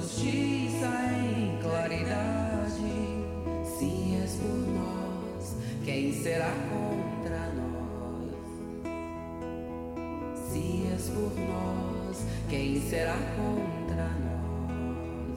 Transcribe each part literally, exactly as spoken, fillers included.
justiça em claridade. Se és por nós, quem será contra nós? Se és por nós, quem será contra nós?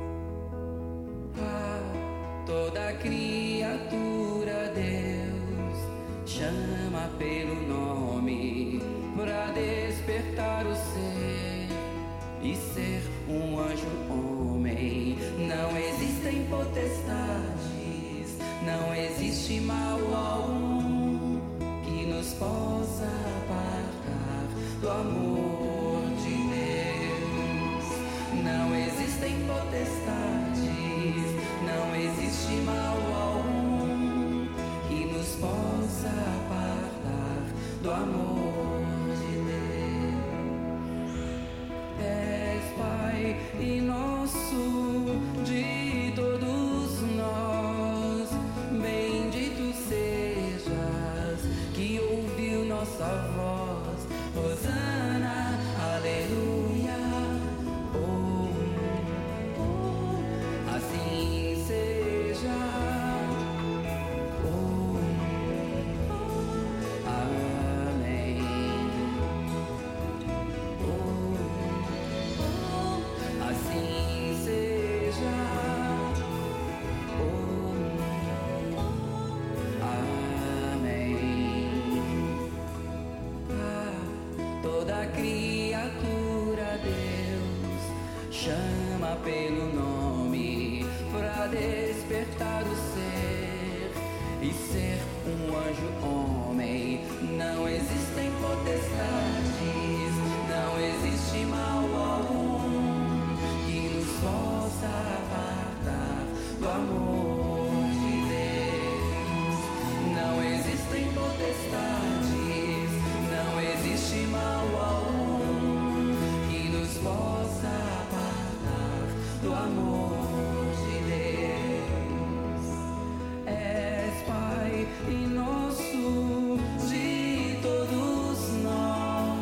Ah, toda criatura Deus chama pelo nome pra despertar o ser e ser um anjo homem. Não existem potestades, não existe mal algum que nos possa apartar do amor de Deus. Não existem potestades, não existe mal algum que nos possa apartar do amor de Deus. És Pai e nosso de todos nós, bendito sejas que ouviu nossa voz. Hosana, aleluia. Oh, oh, assim seja. Oh, oh, amém. Oh, oh, assim seja. Oh, oh, amém. Ah, toda criatura Deus chama pelo nome pra despertar o ser e ser um anjo homem. Não existem potestades, não existe mal algum que nos possa apartar do amor de Deus. Não existem potestades, não existe mal algum que nos possa apartar do amor de Deus. És Pai e nosso de todos nós.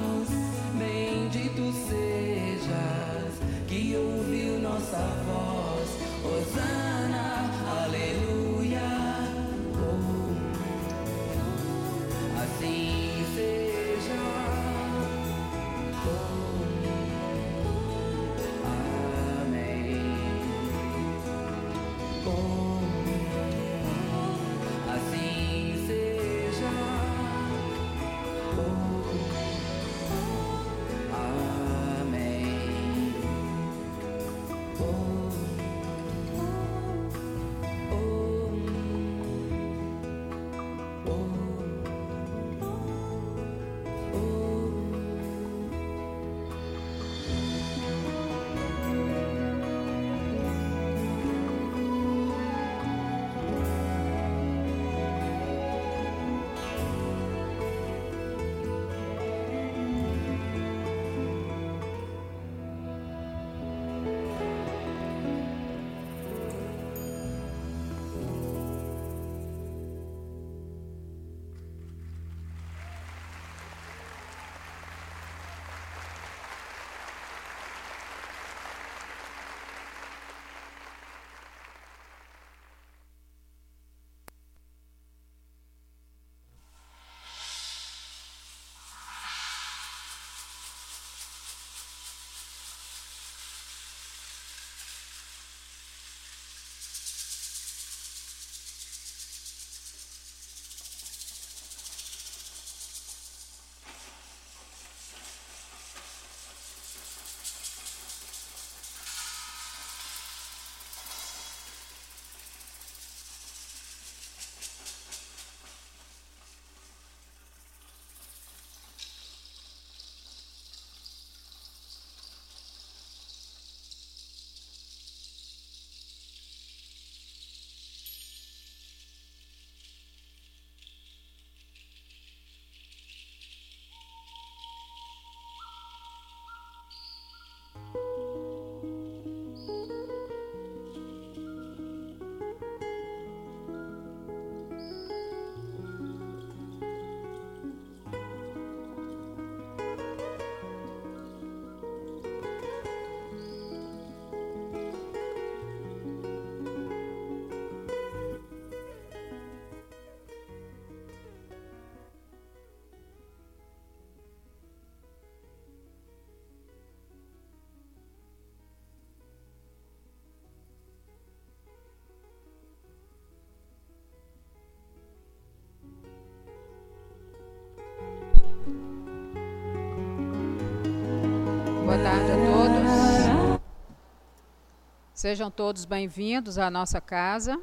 tarde a todos. Sejam todos bem-vindos à nossa casa.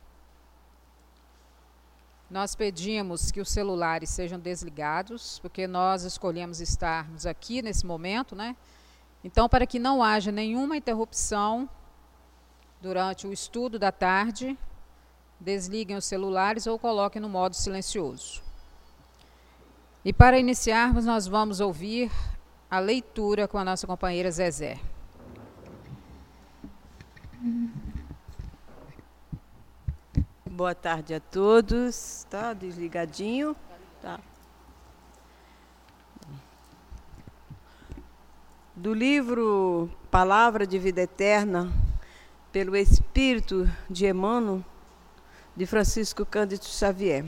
Nós pedimos que os celulares sejam desligados, porque nós escolhemos estarmos aqui nesse momento, né? Então, para que não haja nenhuma interrupção durante o estudo da tarde, desliguem os celulares ou coloquem no modo silencioso. E para iniciarmos, nós vamos ouvir a leitura com a nossa companheira Zezé. Boa tarde a todos. Tá desligadinho? Tá. Do livro Palavra de Vida Eterna, pelo Espírito de Emmanuel, de Francisco Cândido Xavier.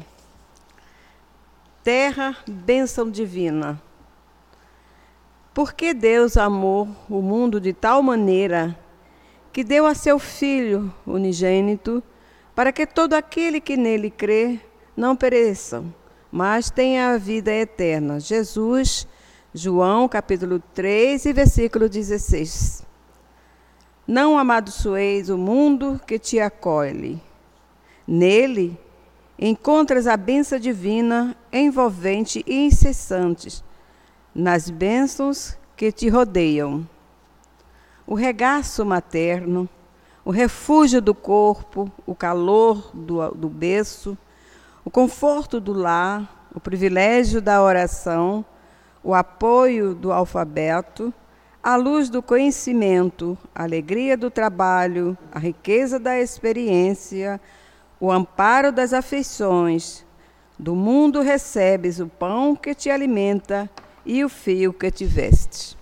Terra, bênção divina. Porque Deus amou o mundo de tal maneira que deu a seu Filho unigênito, para que todo aquele que nele crê não pereça, mas tenha a vida eterna. Jesus, João, capítulo três, e versículo dezesseis. Não amaldiçoeis o mundo que te acolhe. Nele encontras a bênção divina, envolvente e incessante, nas bênçãos que te rodeiam. O regaço materno, o refúgio do corpo, o calor do, do berço, o conforto do lar, o privilégio da oração, o apoio do alfabeto, a luz do conhecimento, a alegria do trabalho, a riqueza da experiência, o amparo das afeições. Do mundo recebes o pão que te alimenta e o fio que te veste.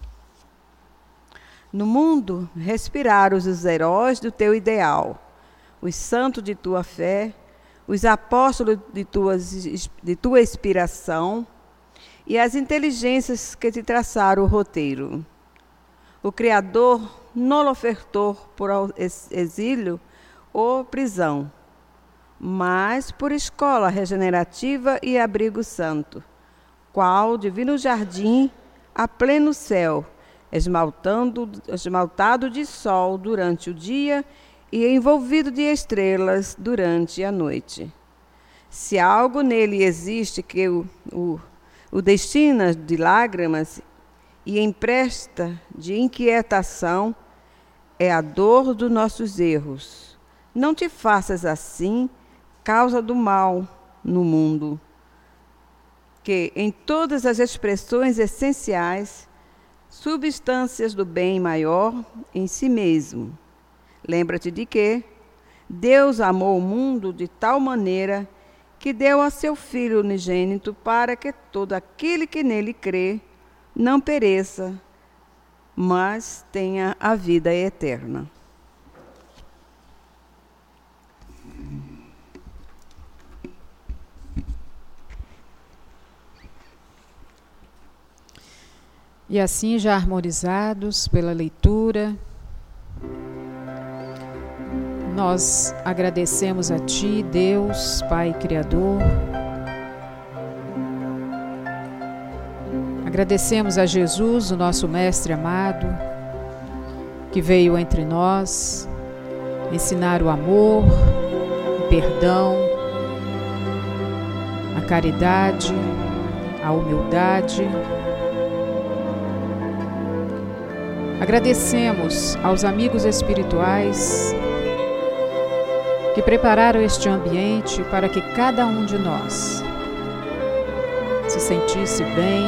No mundo respiraram os heróis do teu ideal, os santos de tua fé, os apóstolos de, tuas, de tua inspiração e as inteligências que te traçaram o roteiro. O Criador não lhe ofertou por exílio ou prisão, mas por escola regenerativa e abrigo santo, qual divino jardim a pleno céu, esmaltando, esmaltado de sol durante o dia e envolvido de estrelas durante a noite. Se algo nele existe que o, o, o destina de lágrimas e empresta de inquietação, é a dor dos nossos erros. Não te faças assim, causa do mal no mundo, que em todas as expressões essenciais, substâncias do bem maior em si mesmo. Lembra-te de que Deus amou o mundo de tal maneira que deu a seu Filho unigênito para que todo aquele que nele crê não pereça, mas tenha a vida eterna. E assim, já harmonizados pela leitura, nós agradecemos a Ti, Deus, Pai Criador. Agradecemos a Jesus, o nosso Mestre amado, que veio entre nós ensinar o amor, o perdão, a caridade, a humildade. Agradecemos aos amigos espirituais que prepararam este ambiente para que cada um de nós se sentisse bem,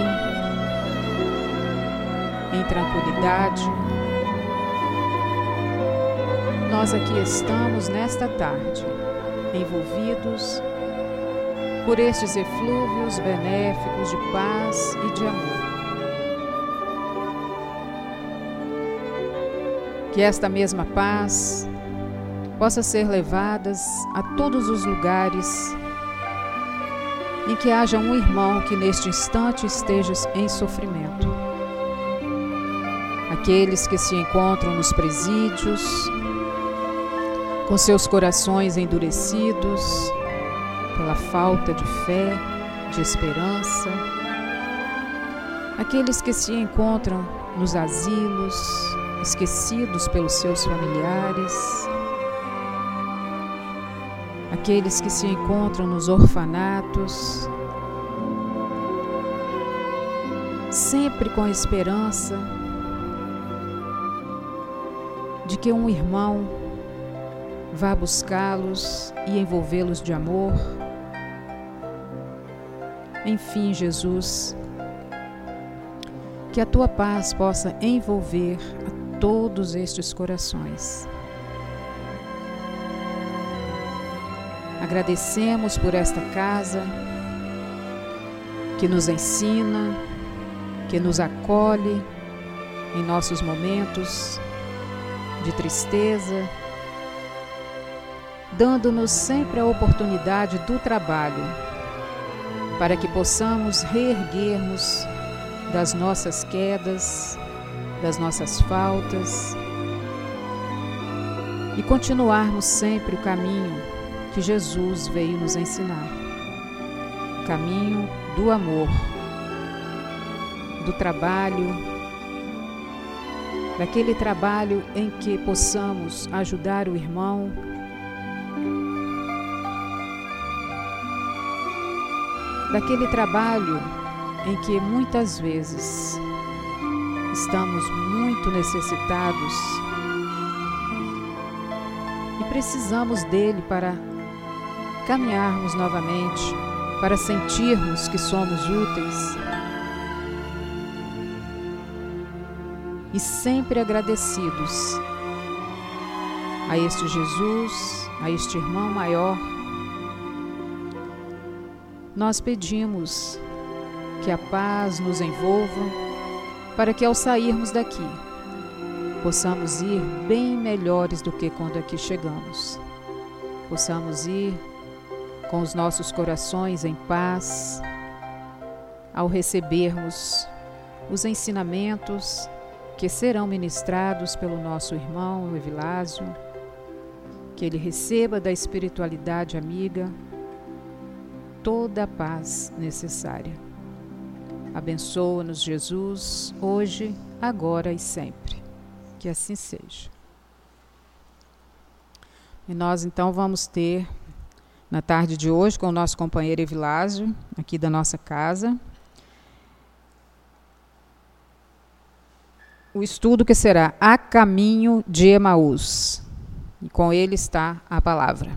em tranquilidade. Nós aqui estamos nesta tarde, envolvidos por estes eflúvios benéficos de paz e de amor. Que esta mesma paz possa ser levada a todos os lugares em que haja um irmão que neste instante esteja em sofrimento. Aqueles que se encontram nos presídios, com seus corações endurecidos pela falta de fé, de esperança. Aqueles que se encontram nos asilos, esquecidos pelos seus familiares, aqueles que se encontram nos orfanatos, sempre com a esperança de que um irmão vá buscá-los e envolvê-los de amor. Enfim, Jesus, que a tua paz possa envolver a todos estes corações. Agradecemos por esta casa que nos ensina, que nos acolhe em nossos momentos de tristeza, dando-nos sempre a oportunidade do trabalho para que possamos reerguermos das nossas quedas, das nossas faltas e continuarmos sempre o caminho que Jesus veio nos ensinar, o caminho do amor, do trabalho, daquele trabalho em que possamos ajudar o irmão, daquele trabalho em que muitas vezes estamos muito necessitados e precisamos dele para caminharmos novamente, para sentirmos que somos úteis e sempre agradecidos a este Jesus, a este irmão maior. Nós pedimos que a paz nos envolva para que ao sairmos daqui possamos ir bem melhores do que quando aqui chegamos. Possamos ir com os nossos corações em paz ao recebermos os ensinamentos que serão ministrados pelo nosso irmão Evilásio, que ele receba da espiritualidade amiga toda a paz necessária. Abençoa-nos, Jesus, hoje, agora e sempre. Que assim seja. E nós então vamos ter, na tarde de hoje, com o nosso companheiro Evilásio, aqui da nossa casa, o estudo que será A Caminho de Emaús. E com ele está a palavra.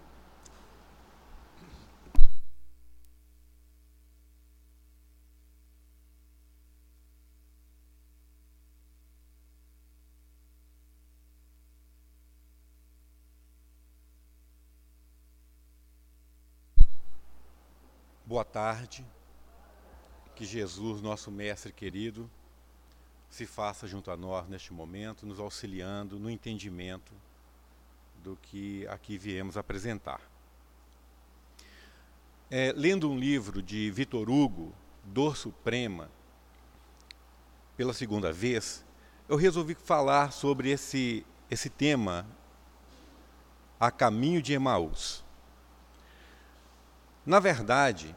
Boa tarde, que Jesus, nosso Mestre querido, se faça junto a nós neste momento, nos auxiliando no entendimento do que aqui viemos apresentar. É, lendo um livro de Vitor Hugo, Dor Suprema, pela segunda vez, eu resolvi falar sobre esse, esse tema, A Caminho de Emaús. Na verdade,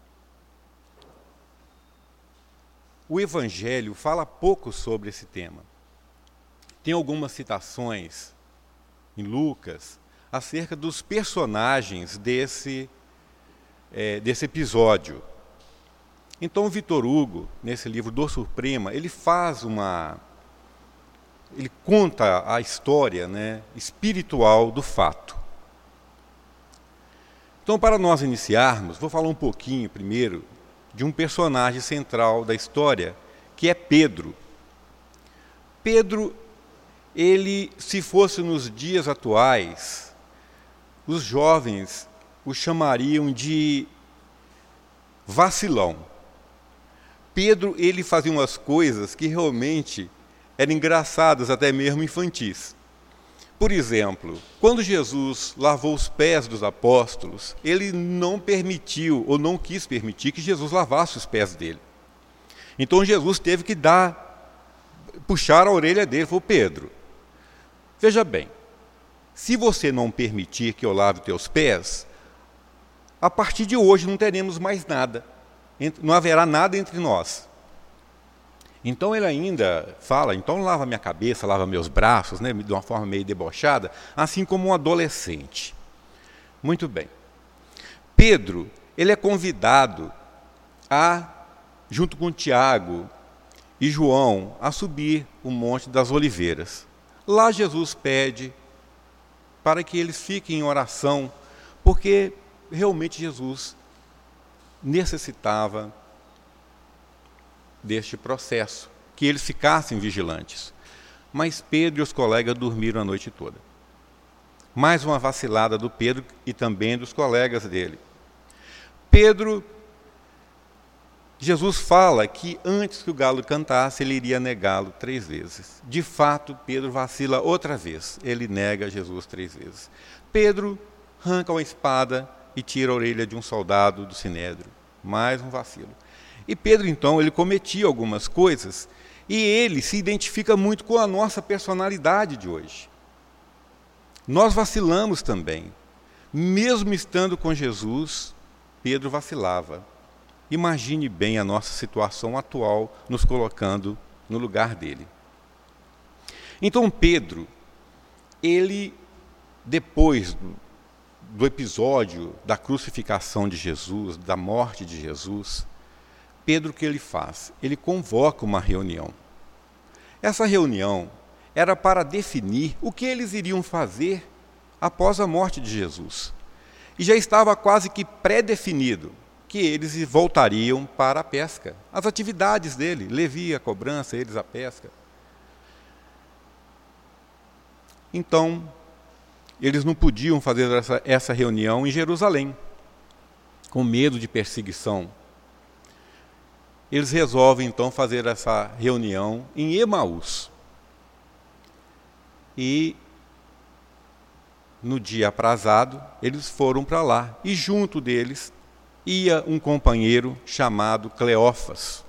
o Evangelho fala pouco sobre esse tema. Tem algumas citações em Lucas acerca dos personagens desse, é, desse episódio. Então, Vitor Hugo, nesse livro Dor Suprema, ele faz uma... ele conta a história, né, espiritual do fato. Então, para nós iniciarmos, vou falar um pouquinho primeiro de um personagem central da história, que é Pedro. Pedro, ele, se fosse nos dias atuais, os jovens o chamariam de vacilão. Pedro, ele fazia umas coisas que realmente eram engraçadas, até mesmo infantis. Por exemplo, quando Jesus lavou os pés dos apóstolos, ele não permitiu, ou não quis permitir, que Jesus lavasse os pés dele. Então Jesus teve que dar, puxar a orelha dele, falou: Pedro, veja bem, se você não permitir que eu lave os teus pés, a partir de hoje não teremos mais nada, não haverá nada entre nós. Então ele ainda fala, então lava minha cabeça, lava meus braços, né, de uma forma meio debochada, assim como um adolescente. Muito bem. Pedro, ele é convidado a, junto com Tiago e João, a subir o Monte das Oliveiras. Lá Jesus pede para que eles fiquem em oração, porque realmente Jesus necessitava deste processo, que eles ficassem vigilantes. Mas Pedro e os colegas dormiram a noite toda. Mais uma vacilada do Pedro e também dos colegas dele. Pedro, Jesus fala que antes que o galo cantasse, ele iria negá-lo três vezes. De fato, Pedro vacila outra vez. Ele nega Jesus três vezes. Pedro arranca uma espada e tira a orelha de um soldado do Sinédrio. Mais um vacilo. E Pedro, então, ele cometia algumas coisas e ele se identifica muito com a nossa personalidade de hoje. Nós vacilamos também. Mesmo estando com Jesus, Pedro vacilava. Imagine bem a nossa situação atual, nos colocando no lugar dele. Então Pedro, ele, depois do, do episódio da crucificação de Jesus, da morte de Jesus, Pedro, o que ele faz? Ele convoca uma reunião. Essa reunião era para definir o que eles iriam fazer após a morte de Jesus. E já estava quase que pré-definido que eles voltariam para a pesca. As atividades dele, Levi a cobrança, eles a pesca. Então, eles não podiam fazer essa, essa reunião em Jerusalém, com medo de perseguição. Eles resolvem, então, fazer essa reunião em Emaús. E, no dia aprazado, eles foram para lá. E junto deles ia um companheiro chamado Cleófas.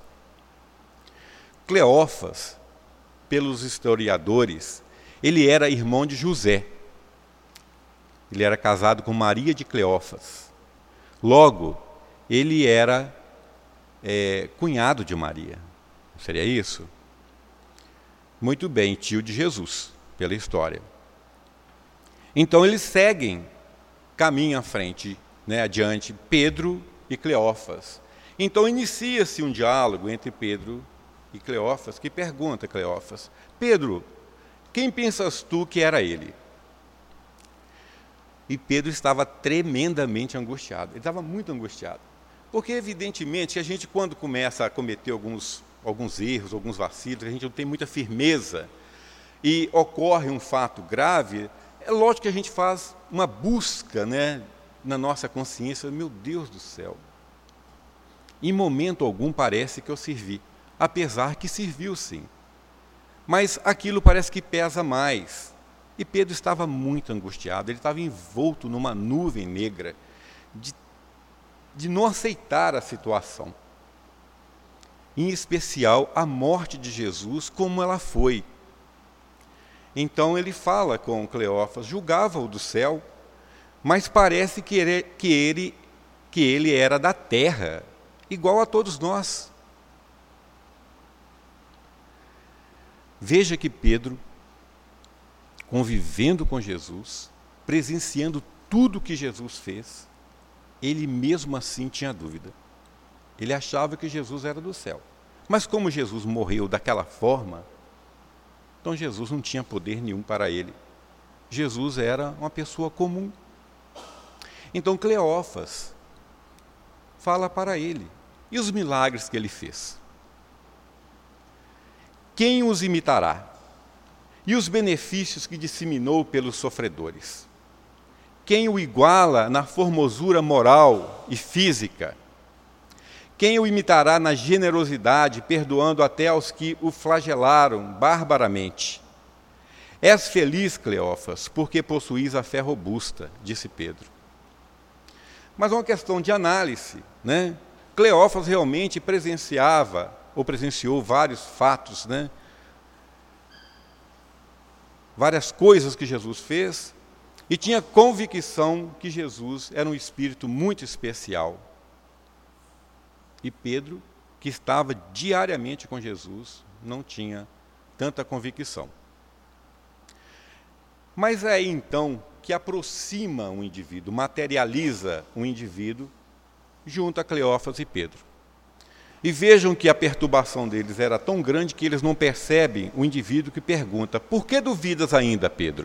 Cleófas, pelos historiadores, ele era irmão de José. Ele era casado com Maria de Cleófas. Logo, ele era é, cunhado de Maria. Seria isso? Muito bem, tio de Jesus, pela história. Então eles seguem caminho à frente, né, adiante, Pedro e Cleófas. Então inicia-se um diálogo entre Pedro e Cleófas, que pergunta a Cleófas: Pedro, quem pensas tu que era ele? E Pedro estava tremendamente angustiado. Ele estava muito angustiado. Porque, evidentemente, a gente, quando começa a cometer alguns, alguns erros, alguns vacilos, a gente não tem muita firmeza, e ocorre um fato grave, é lógico que a gente faz uma busca, né, na nossa consciência. Meu Deus do céu, em momento algum parece que eu servi, apesar que serviu sim. Mas aquilo parece que pesa mais. E Pedro estava muito angustiado, ele estava envolto numa nuvem negra de, de não aceitar a situação. Em especial, a morte de Jesus, como ela foi. Então ele fala com Cleófas, julgava-o do céu, mas parece que ele, que, ele, que ele era da terra, igual a todos nós. Veja que Pedro, convivendo com Jesus, presenciando tudo que Jesus fez, ele mesmo assim tinha dúvida. Ele achava que Jesus era do céu. Mas como Jesus morreu daquela forma, então Jesus não tinha poder nenhum para ele. Jesus era uma pessoa comum. Então Cleófas fala para ele. E os milagres que ele fez? Quem os imitará? E os benefícios que disseminou pelos sofredores? Quem o iguala na formosura moral e física? Quem o imitará na generosidade, perdoando até aos que o flagelaram barbaramente? És feliz, Cleófas, porque possuís a fé robusta, disse Pedro. Mas uma questão de análise, né? Cleófas realmente presenciava, ou presenciou vários fatos, né? Várias coisas que Jesus fez, e tinha convicção que Jesus era um espírito muito especial. E Pedro que estava diariamente com Jesus, não tinha tanta convicção. Mas é aí então que aproxima um indivíduo, materializa um indivíduo junto a Cleófas e Pedro. E vejam que a perturbação deles era tão grande que eles não percebem o indivíduo que pergunta: por que duvidas ainda, Pedro?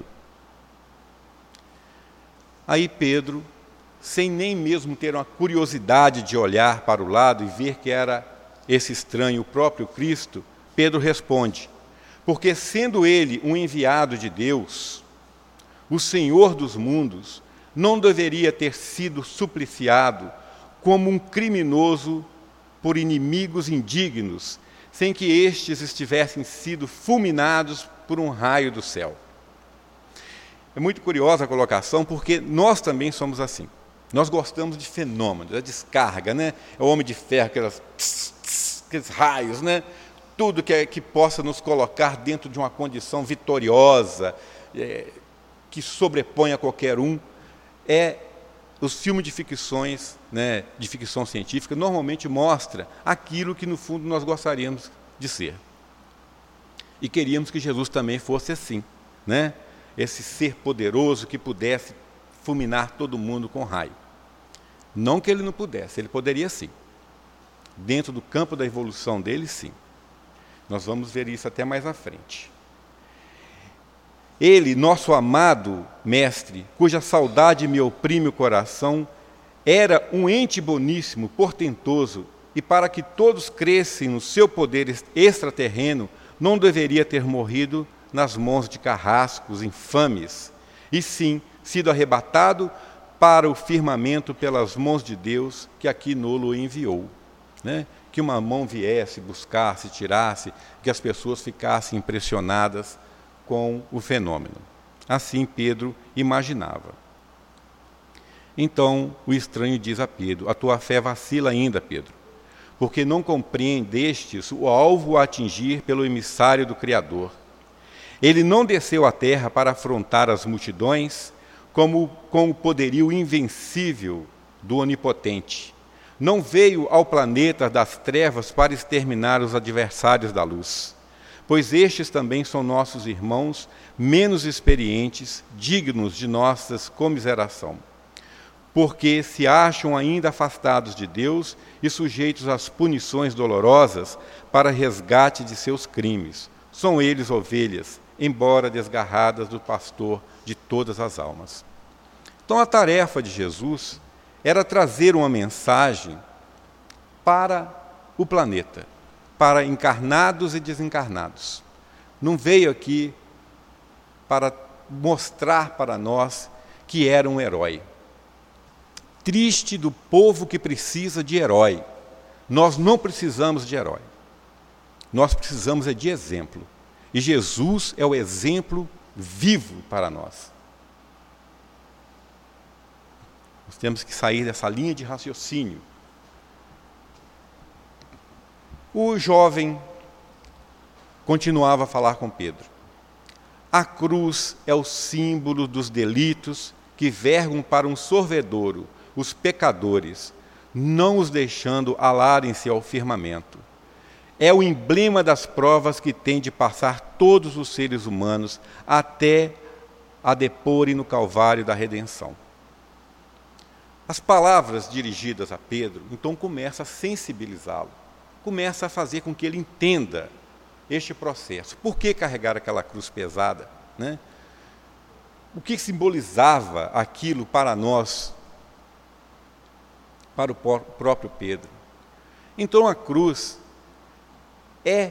Aí Pedro, sem nem mesmo ter uma curiosidade de olhar para o lado e ver que era esse estranho o próprio Cristo, Pedro responde: porque sendo ele um enviado de Deus, o Senhor dos mundos, não deveria ter sido supliciado como um criminoso por inimigos indignos, sem que estes estivessem sido fulminados por um raio do céu. É muito curiosa a colocação, porque nós também somos assim. Nós gostamos de fenômenos, da descarga, né? É o homem de ferro, aquelas, tss, tss, aqueles raios, né? Tudo que, é, que possa nos colocar dentro de uma condição vitoriosa, é, que sobrepõe a qualquer um, é os filmes de ficções, né, de ficção científica, normalmente mostra aquilo que, no fundo, nós gostaríamos de ser. E queríamos que Jesus também fosse assim, né? Esse ser poderoso que pudesse fulminar todo mundo com raio. Não que ele não pudesse, ele poderia sim. Dentro do campo da evolução dele, sim. Nós vamos ver isso até mais à frente. Ele, nosso amado mestre, cuja saudade me oprime o coração, era um ente boníssimo, portentoso, e para que todos crescem no seu poder extraterreno, não deveria ter morrido nas mãos de carrascos infames, e sim sido arrebatado para o firmamento pelas mãos de Deus, que aqui nolo enviou. Né? Que uma mão viesse, buscasse, tirasse, que as pessoas ficassem impressionadas com o fenômeno. Assim Pedro imaginava. Então o estranho diz a Pedro: a tua fé vacila ainda, Pedro, porque não compreendestes o alvo a atingir pelo emissário do Criador. Ele não desceu à terra para afrontar as multidões como com o poderio invencível do Onipotente. Não veio ao planeta das trevas para exterminar os adversários da luz, pois estes também são nossos irmãos, menos experientes, dignos de nossa comiseração. Porque se acham ainda afastados de Deus e sujeitos às punições dolorosas para resgate de seus crimes. São eles ovelhas, embora desgarradas do pastor de todas as almas. Então a tarefa de Jesus era trazer uma mensagem para o planeta, para encarnados e desencarnados. Não veio aqui para mostrar para nós que era um herói. Triste do povo que precisa de herói. Nós não precisamos de herói. Nós precisamos é de exemplo. E Jesus é o exemplo vivo para nós. Nós temos que sair dessa linha de raciocínio. O jovem continuava a falar com Pedro. A cruz é o símbolo dos delitos que vergam para um sorvedouro os pecadores, não os deixando alarem-se ao firmamento. É o emblema das provas que tem de passar todos os seres humanos até a deporem no Calvário da redenção. As palavras dirigidas a Pedro, então, começam a sensibilizá-lo, começa a fazer com que ele entenda este processo. Por que carregar aquela cruz pesada? Né? O que simbolizava aquilo para nós, para o próprio Pedro? Então a cruz é,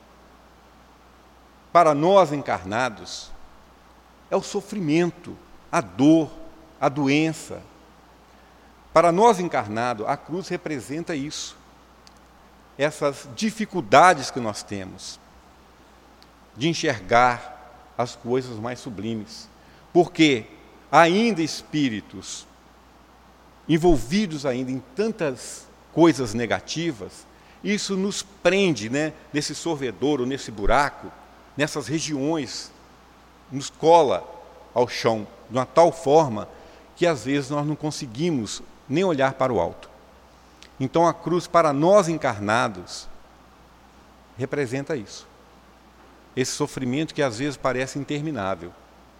para nós encarnados, é o sofrimento, a dor, a doença. Para nós encarnados, a cruz representa isso. Essas dificuldades que nós temos de enxergar as coisas mais sublimes. Porque ainda espíritos envolvidos ainda em tantas coisas negativas, isso nos prende, né, nesse sorvedouro, nesse buraco, nessas regiões, nos cola ao chão, de uma tal forma que às vezes nós não conseguimos nem olhar para o alto. Então a cruz, para nós encarnados, representa isso. Esse sofrimento que às vezes parece interminável.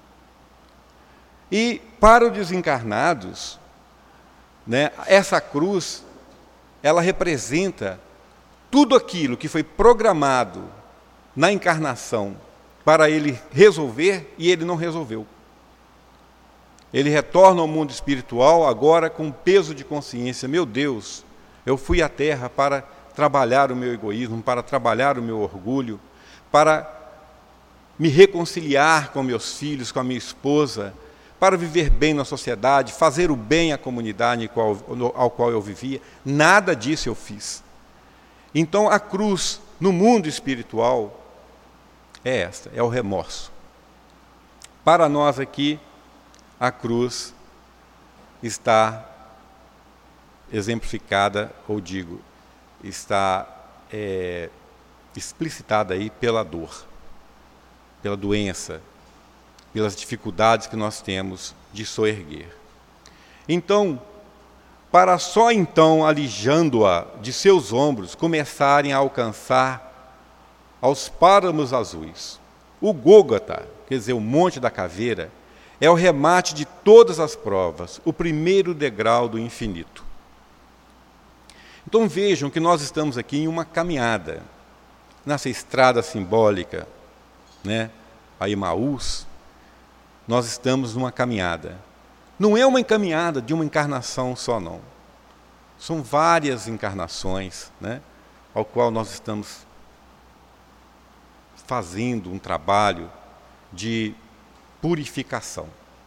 E para os desencarnados, né, essa cruz, ela representa tudo aquilo que foi programado na encarnação para ele resolver e ele não resolveu. Ele retorna ao mundo espiritual agora com peso de consciência. Meu Deus, eu fui à Terra para trabalhar o meu egoísmo, para trabalhar o meu orgulho, para me reconciliar com meus filhos, com a minha esposa, para viver bem na sociedade, fazer o bem à comunidade ao qual, ao qual eu vivia. Nada disso eu fiz. Então a cruz no mundo espiritual é esta, é o remorso. Para nós aqui, a cruz está exemplificada, ou digo, está é, explicitada aí pela dor, pela doença, pelas dificuldades que nós temos de soerguer. Então, para só então, alijando-a de seus ombros, começarem a alcançar aos páramos azuis. O Gólgota, quer dizer, o Monte da Caveira, é o remate de todas as provas, o primeiro degrau do infinito. Então vejam que nós estamos aqui em uma caminhada, nessa estrada simbólica, né, a Emaús, nós estamos numa caminhada. Não é uma caminhada de uma encarnação só, não. São várias encarnações, né, ao qual nós estamos fazendo um trabalho de purificação.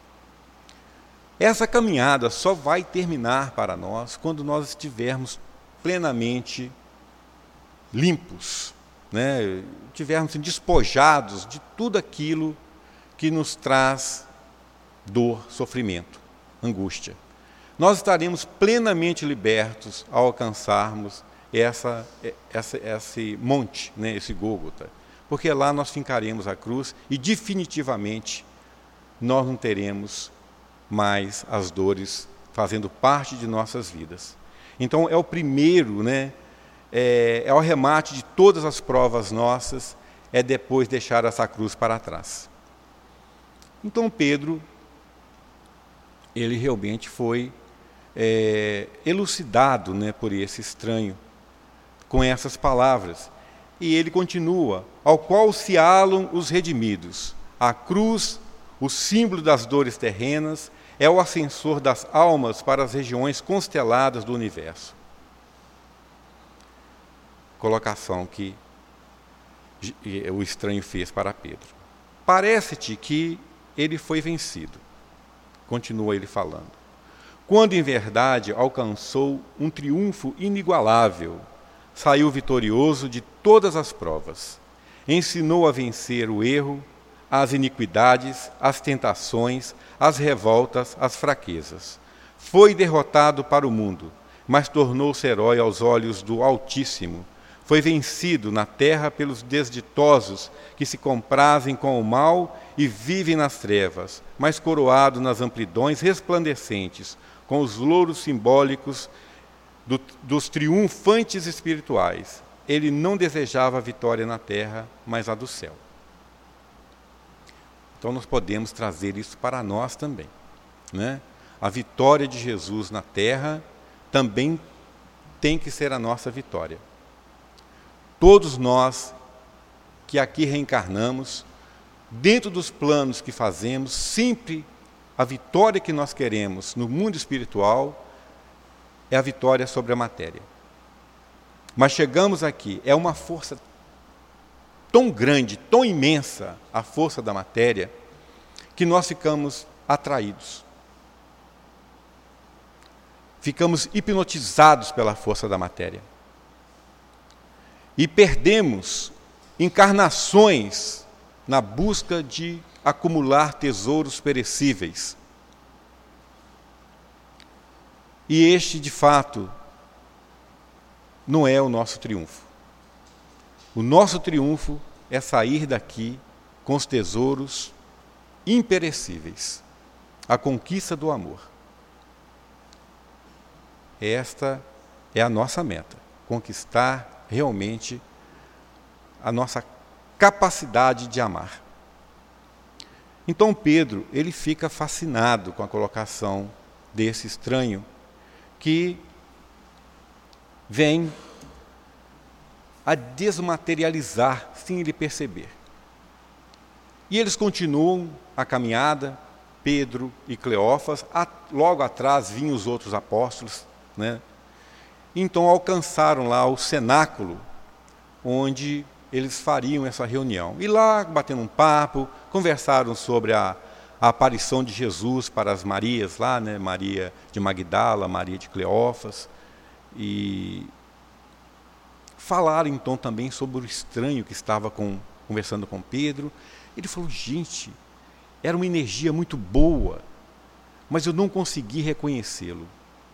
Essa caminhada só vai terminar para nós quando nós estivermos plenamente limpos, né? Estivermos despojados de tudo aquilo que nos traz dor, sofrimento, angústia. Nós estaremos plenamente libertos ao alcançarmos essa, essa, esse monte, né? Esse Gólgota, porque lá nós fincaremos a cruz e definitivamente nós não teremos mais as dores fazendo parte de nossas vidas. Então é o primeiro, né, é, é o remate de todas as provas nossas, é depois deixar essa cruz para trás. Então Pedro, ele realmente foi é, elucidado, né, por esse estranho, com essas palavras. E ele continua, ao qual se alam os redimidos. A cruz, o símbolo das dores terrenas, é o ascensor das almas para as regiões consteladas do universo. Colocação que o estranho fez para Pedro. Parece-te que ele foi vencido. Continua ele falando. Quando em verdade alcançou um triunfo inigualável, saiu vitorioso de todas as provas, ensinou a vencer o erro, as iniquidades, as tentações, as revoltas, as fraquezas. Foi derrotado para o mundo, mas tornou-se herói aos olhos do Altíssimo. Foi vencido na terra pelos desditosos que se comprazem com o mal e vivem nas trevas, mas coroado nas amplidões resplandecentes, com os louros simbólicos do, dos triunfantes espirituais. Ele não desejava a vitória na terra, mas a do céu. Então nós podemos trazer isso para nós também, né? A vitória de Jesus na terra também tem que ser a nossa vitória. Todos nós que aqui reencarnamos, dentro dos planos que fazemos, sempre a vitória que nós queremos no mundo espiritual é a vitória sobre a matéria. Mas chegamos aqui, é uma força tão grande, tão imensa, a força da matéria, que nós ficamos atraídos. Ficamos hipnotizados pela força da matéria. E perdemos encarnações na busca de acumular tesouros perecíveis. E este, de fato, não é o nosso triunfo. O nosso triunfo é sair daqui com os tesouros imperecíveis, a conquista do amor. Esta é a nossa meta, conquistar realmente a nossa capacidade de amar. Então Pedro, ele fica fascinado com a colocação desse estranho que vem a desmaterializar sem ele perceber. E eles continuam a caminhada, Pedro e Cleófas, a, logo atrás vinham os outros apóstolos, né? Então alcançaram lá o cenáculo, onde eles fariam essa reunião. E lá, batendo um papo, conversaram sobre a, a aparição de Jesus para as Marias lá, né? Maria de Magdala, Maria de Cleófas, e falaram então também sobre o estranho que estava com, conversando com Pedro. Ele falou, gente, era uma energia muito boa, mas eu não consegui reconhecê-lo.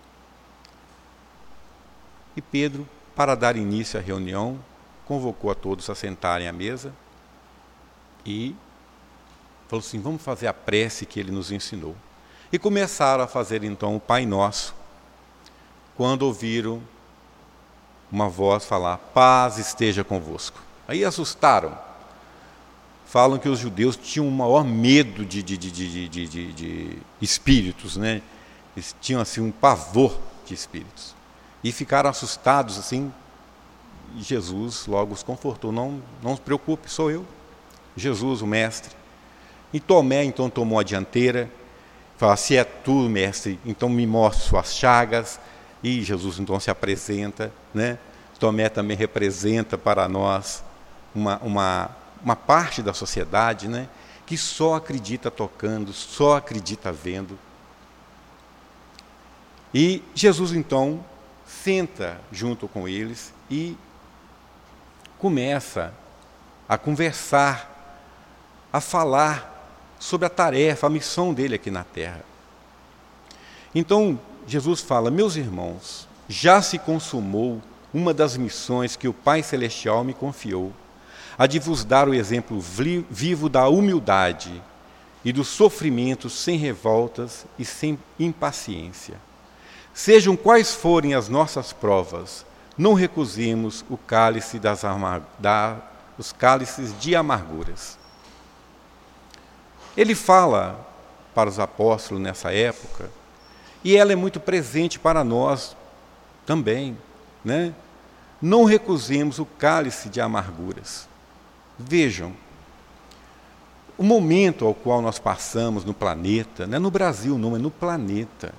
E Pedro, para dar início à reunião, convocou a todos a sentarem à mesa e falou assim, vamos fazer a prece que ele nos ensinou. E começaram a fazer então o Pai Nosso, quando ouviram uma voz falar, paz esteja convosco. Aí assustaram. Falam que os judeus tinham o maior medo de, de, de, de, de, de, de espíritos, né? Eles tinham assim um pavor de espíritos. E ficaram assustados assim, e Jesus logo os confortou, não, não se preocupe, sou eu, Jesus, o mestre. E Tomé então tomou a dianteira, falou, se é tu, mestre, então me mostre suas chagas. E Jesus então se apresenta, né? Tomé também representa para nós uma, uma, uma parte da sociedade, né? Que só acredita tocando, só acredita vendo. E Jesus então senta junto com eles e começa a conversar, a falar sobre a tarefa, a missão dele aqui na terra. Então, Jesus fala, meus irmãos, já se consumou uma das missões que o Pai Celestial me confiou, a de vos dar o exemplo vivo da humildade e do sofrimento sem revoltas e sem impaciência. Sejam quais forem as nossas provas, não recusemos o cálice das amar... da... os cálices de amarguras. Ele fala para os apóstolos nessa época, e ela é muito presente para nós também, né? Não recusemos o cálice de amarguras. Vejam, o momento ao qual nós passamos no planeta, não é no Brasil não, é no planeta.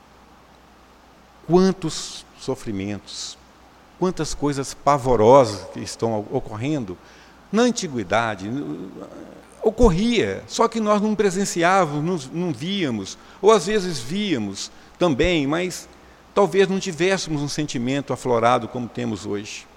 Quantos sofrimentos, quantas coisas pavorosas que estão ocorrendo. Na antiguidade, ocorria, só que nós não presenciávamos, não, não víamos, ou às vezes víamos também, mas talvez não tivéssemos um sentimento aflorado como temos hoje.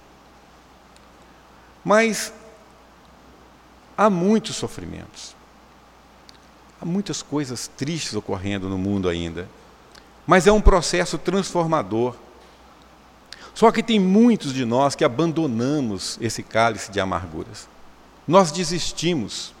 Mas há muitos sofrimentos, há muitas coisas tristes ocorrendo no mundo ainda, mas é um processo transformador. Só que tem muitos de nós que abandonamos esse cálice de amarguras. Nós desistimos,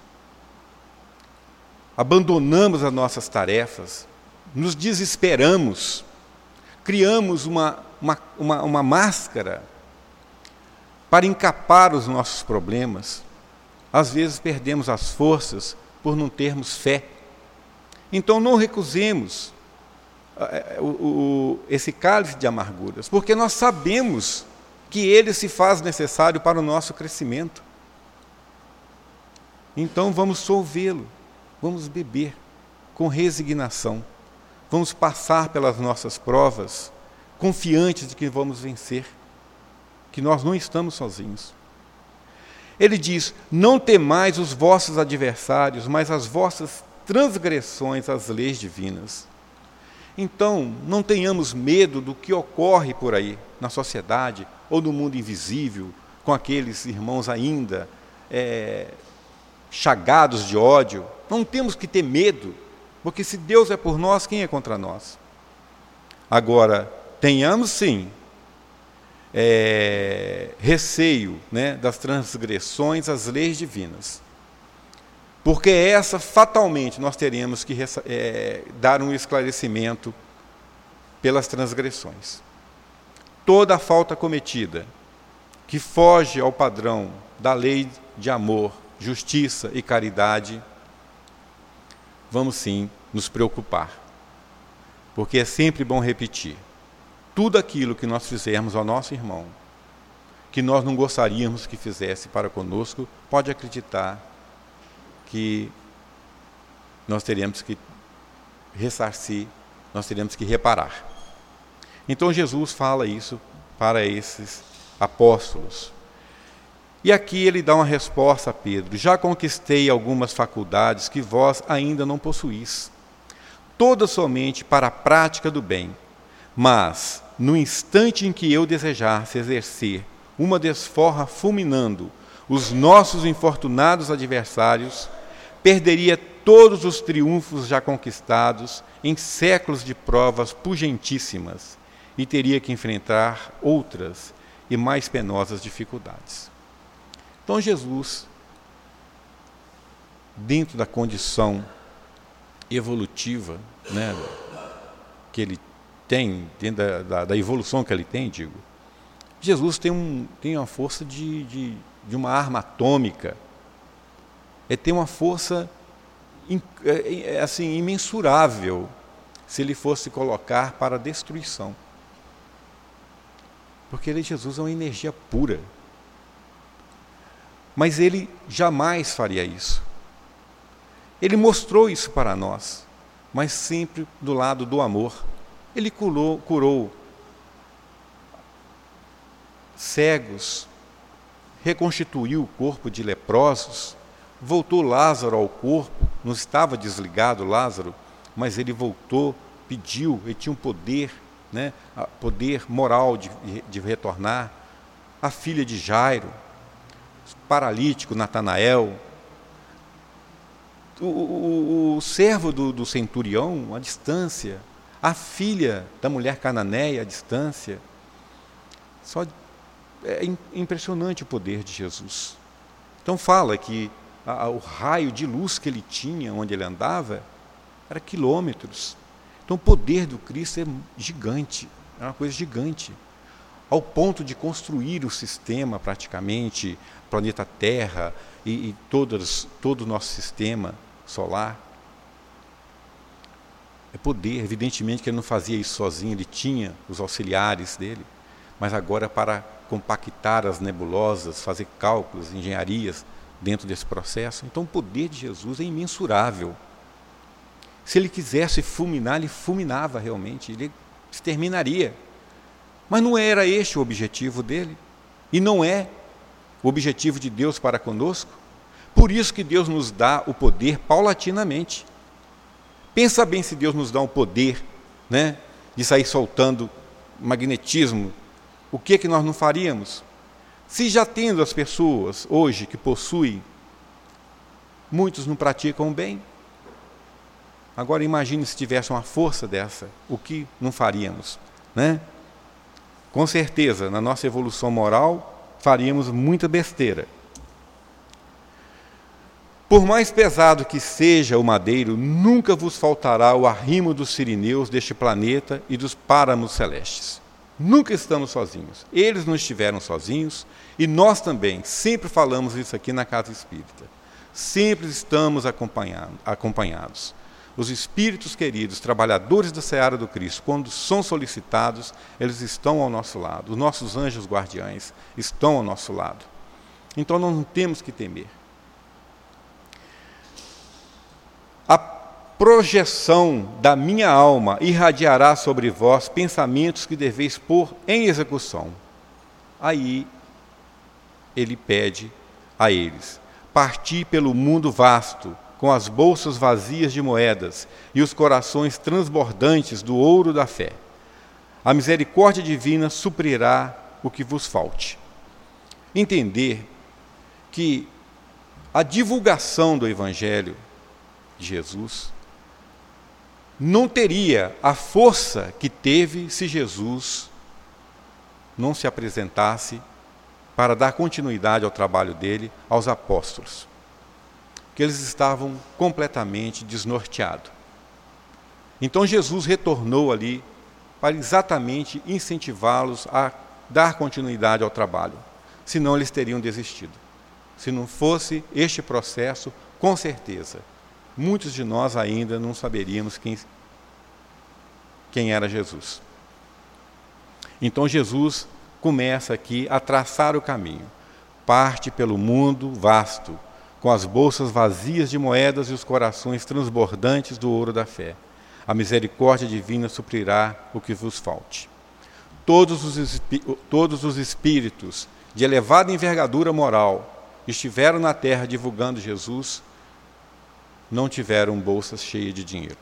abandonamos as nossas tarefas, nos desesperamos, criamos uma, uma, uma, uma máscara para encapar os nossos problemas. Às vezes perdemos as forças por não termos fé. Então não recusemos o, o, esse cálice de amarguras, porque nós sabemos que ele se faz necessário para o nosso crescimento. Então vamos solvê-lo, vamos beber com resignação, vamos passar pelas nossas provas, confiantes de que vamos vencer, que nós não estamos sozinhos. Ele diz, não temais os vossos adversários, mas as vossas transgressões às leis divinas. Então, não tenhamos medo do que ocorre por aí, na sociedade, ou no mundo invisível, com aqueles irmãos ainda é, chagados de ódio. Não temos que ter medo, porque se Deus é por nós, quem é contra nós? Agora, tenhamos sim é, receio, né, das transgressões às leis divinas, porque essa fatalmente nós teremos que é, dar um esclarecimento pelas transgressões. toda a falta cometida, que foge ao padrão da lei de amor, justiça e caridade, vamos sim nos preocupar. Porque é sempre bom repetir: tudo aquilo que nós fizermos ao nosso irmão, que nós não gostaríamos que fizesse para conosco, pode acreditar que nós teremos que ressarcir, nós teremos que reparar. Então Jesus fala isso para esses apóstolos. E aqui ele dá uma resposta a Pedro: já conquistei algumas faculdades que vós ainda não possuís, todas somente para a prática do bem. Mas, no instante em que eu desejasse exercer uma desforra fulminando os nossos infortunados adversários, perderia todos os triunfos já conquistados em séculos de provas pugentíssimas e teria que enfrentar outras e mais penosas dificuldades. Então Jesus, dentro da condição evolutiva, né, que ele tem, dentro da, da, da evolução que ele tem, digo, Jesus tem, um, tem uma força de, de, de uma arma atômica. Ele tem uma força assim, imensurável se ele fosse colocar para a destruição. Porque ele, Jesus, é uma energia pura. Mas ele jamais faria isso. Ele mostrou isso para nós, mas sempre do lado do amor. Ele curou, curou cegos, reconstituiu o corpo de leprosos, voltou Lázaro ao corpo, não estava desligado Lázaro, mas ele voltou, pediu, ele tinha um poder, né, poder moral de, de retornar. A filha de Jairo, o paralítico Natanael, o, o, o servo do, do centurião à distância, a filha da mulher cananeia à distância. Só é impressionante o poder de Jesus. Então fala que a, o raio de luz que ele tinha onde ele andava era quilômetros. Então o poder do Cristo é gigante, é uma coisa gigante, ao ponto de construir o sistema praticamente, planeta Terra e, e todos, todo o nosso sistema solar. É poder. Evidentemente que ele não fazia isso sozinho, ele tinha os auxiliares dele, mas agora para compactar as nebulosas, fazer cálculos, engenharias dentro desse processo. Então o poder de Jesus é imensurável. Se ele quisesse fulminar, ele fulminava realmente, ele exterminaria. Mas não era este o objetivo dele, e não é o objetivo de Deus para conosco. Por isso que Deus nos dá o poder paulatinamente. Pensa bem, se Deus nos dá um poder, né, de sair soltando magnetismo, o que que nós não faríamos? Se já tendo as pessoas hoje que possuem, muitos não praticam o bem. Agora imagine se tivesse uma força dessa, o que não faríamos, né? Com certeza, na nossa evolução moral, faríamos muita besteira. Por mais pesado que seja o madeiro, nunca vos faltará o arrimo dos sirineus deste planeta e dos páramos celestes. Nunca estamos sozinhos. Eles não estiveram sozinhos e nós também. Sempre falamos isso aqui na Casa Espírita. Sempre estamos acompanhados. Os espíritos queridos, trabalhadores da seara do Cristo, quando são solicitados, eles estão ao nosso lado. Os nossos anjos guardiães estão ao nosso lado. Então nós não temos que temer. A projeção da minha alma irradiará sobre vós pensamentos que deveis pôr em execução. Aí ele pede a eles: parti pelo mundo vasto, com as bolsas vazias de moedas e os corações transbordantes do ouro da fé. A misericórdia divina suprirá o que vos falte. Entender que a divulgação do Evangelho de Jesus não teria a força que teve se Jesus não se apresentasse para dar continuidade ao trabalho dele aos apóstolos, que eles estavam completamente desnorteados. Então Jesus retornou ali para exatamente incentivá-los a dar continuidade ao trabalho. Senão eles teriam desistido. Se não fosse este processo, com certeza, muitos de nós ainda não saberíamos quem, quem era Jesus. Então Jesus começa aqui a traçar o caminho. Parte pelo mundo vasto, com as bolsas vazias de moedas e os corações transbordantes do ouro da fé. A misericórdia divina suprirá o que vos falte. Todos os, espí- todos os espíritos de elevada envergadura moral estiveram na terra divulgando Jesus, não tiveram bolsas cheias de dinheiro.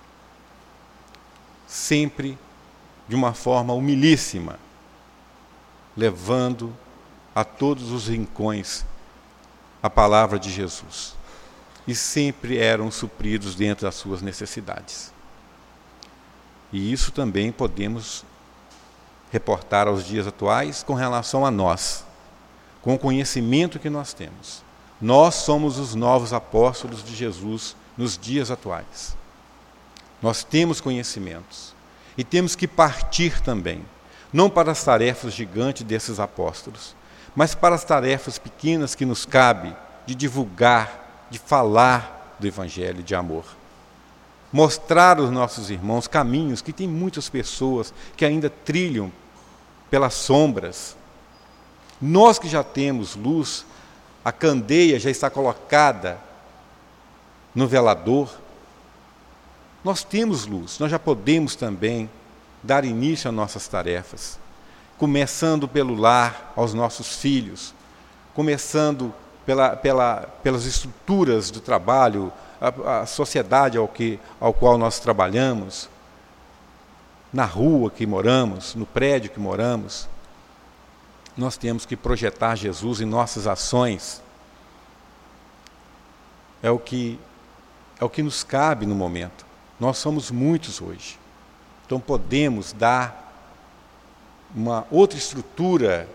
Sempre de uma forma humilíssima, levando a todos os rincões a palavra de Jesus. E sempre eram supridos dentro das suas necessidades. E isso também podemos reportar aos dias atuais com relação a nós, com o conhecimento que nós temos. Nós somos os novos apóstolos de Jesus nos dias atuais. Nós temos conhecimentos e temos que partir também, não para as tarefas gigantes desses apóstolos, mas para as tarefas pequenas que nos cabe de divulgar, de falar do Evangelho de amor. Mostrar aos nossos irmãos caminhos que tem muitas pessoas que ainda trilham pelas sombras. Nós que já temos luz, a candeia já está colocada no velador, nós temos luz, nós já podemos também dar início às nossas tarefas, começando pelo lar, aos nossos filhos, começando pela, pela, pelas estruturas do trabalho, a, a sociedade ao, que, ao qual nós trabalhamos, na rua que moramos, no prédio que moramos. Nós temos que projetar Jesus em nossas ações. É o que, é o que nos cabe no momento. Nós somos muitos hoje. Então podemos dar uma outra estrutura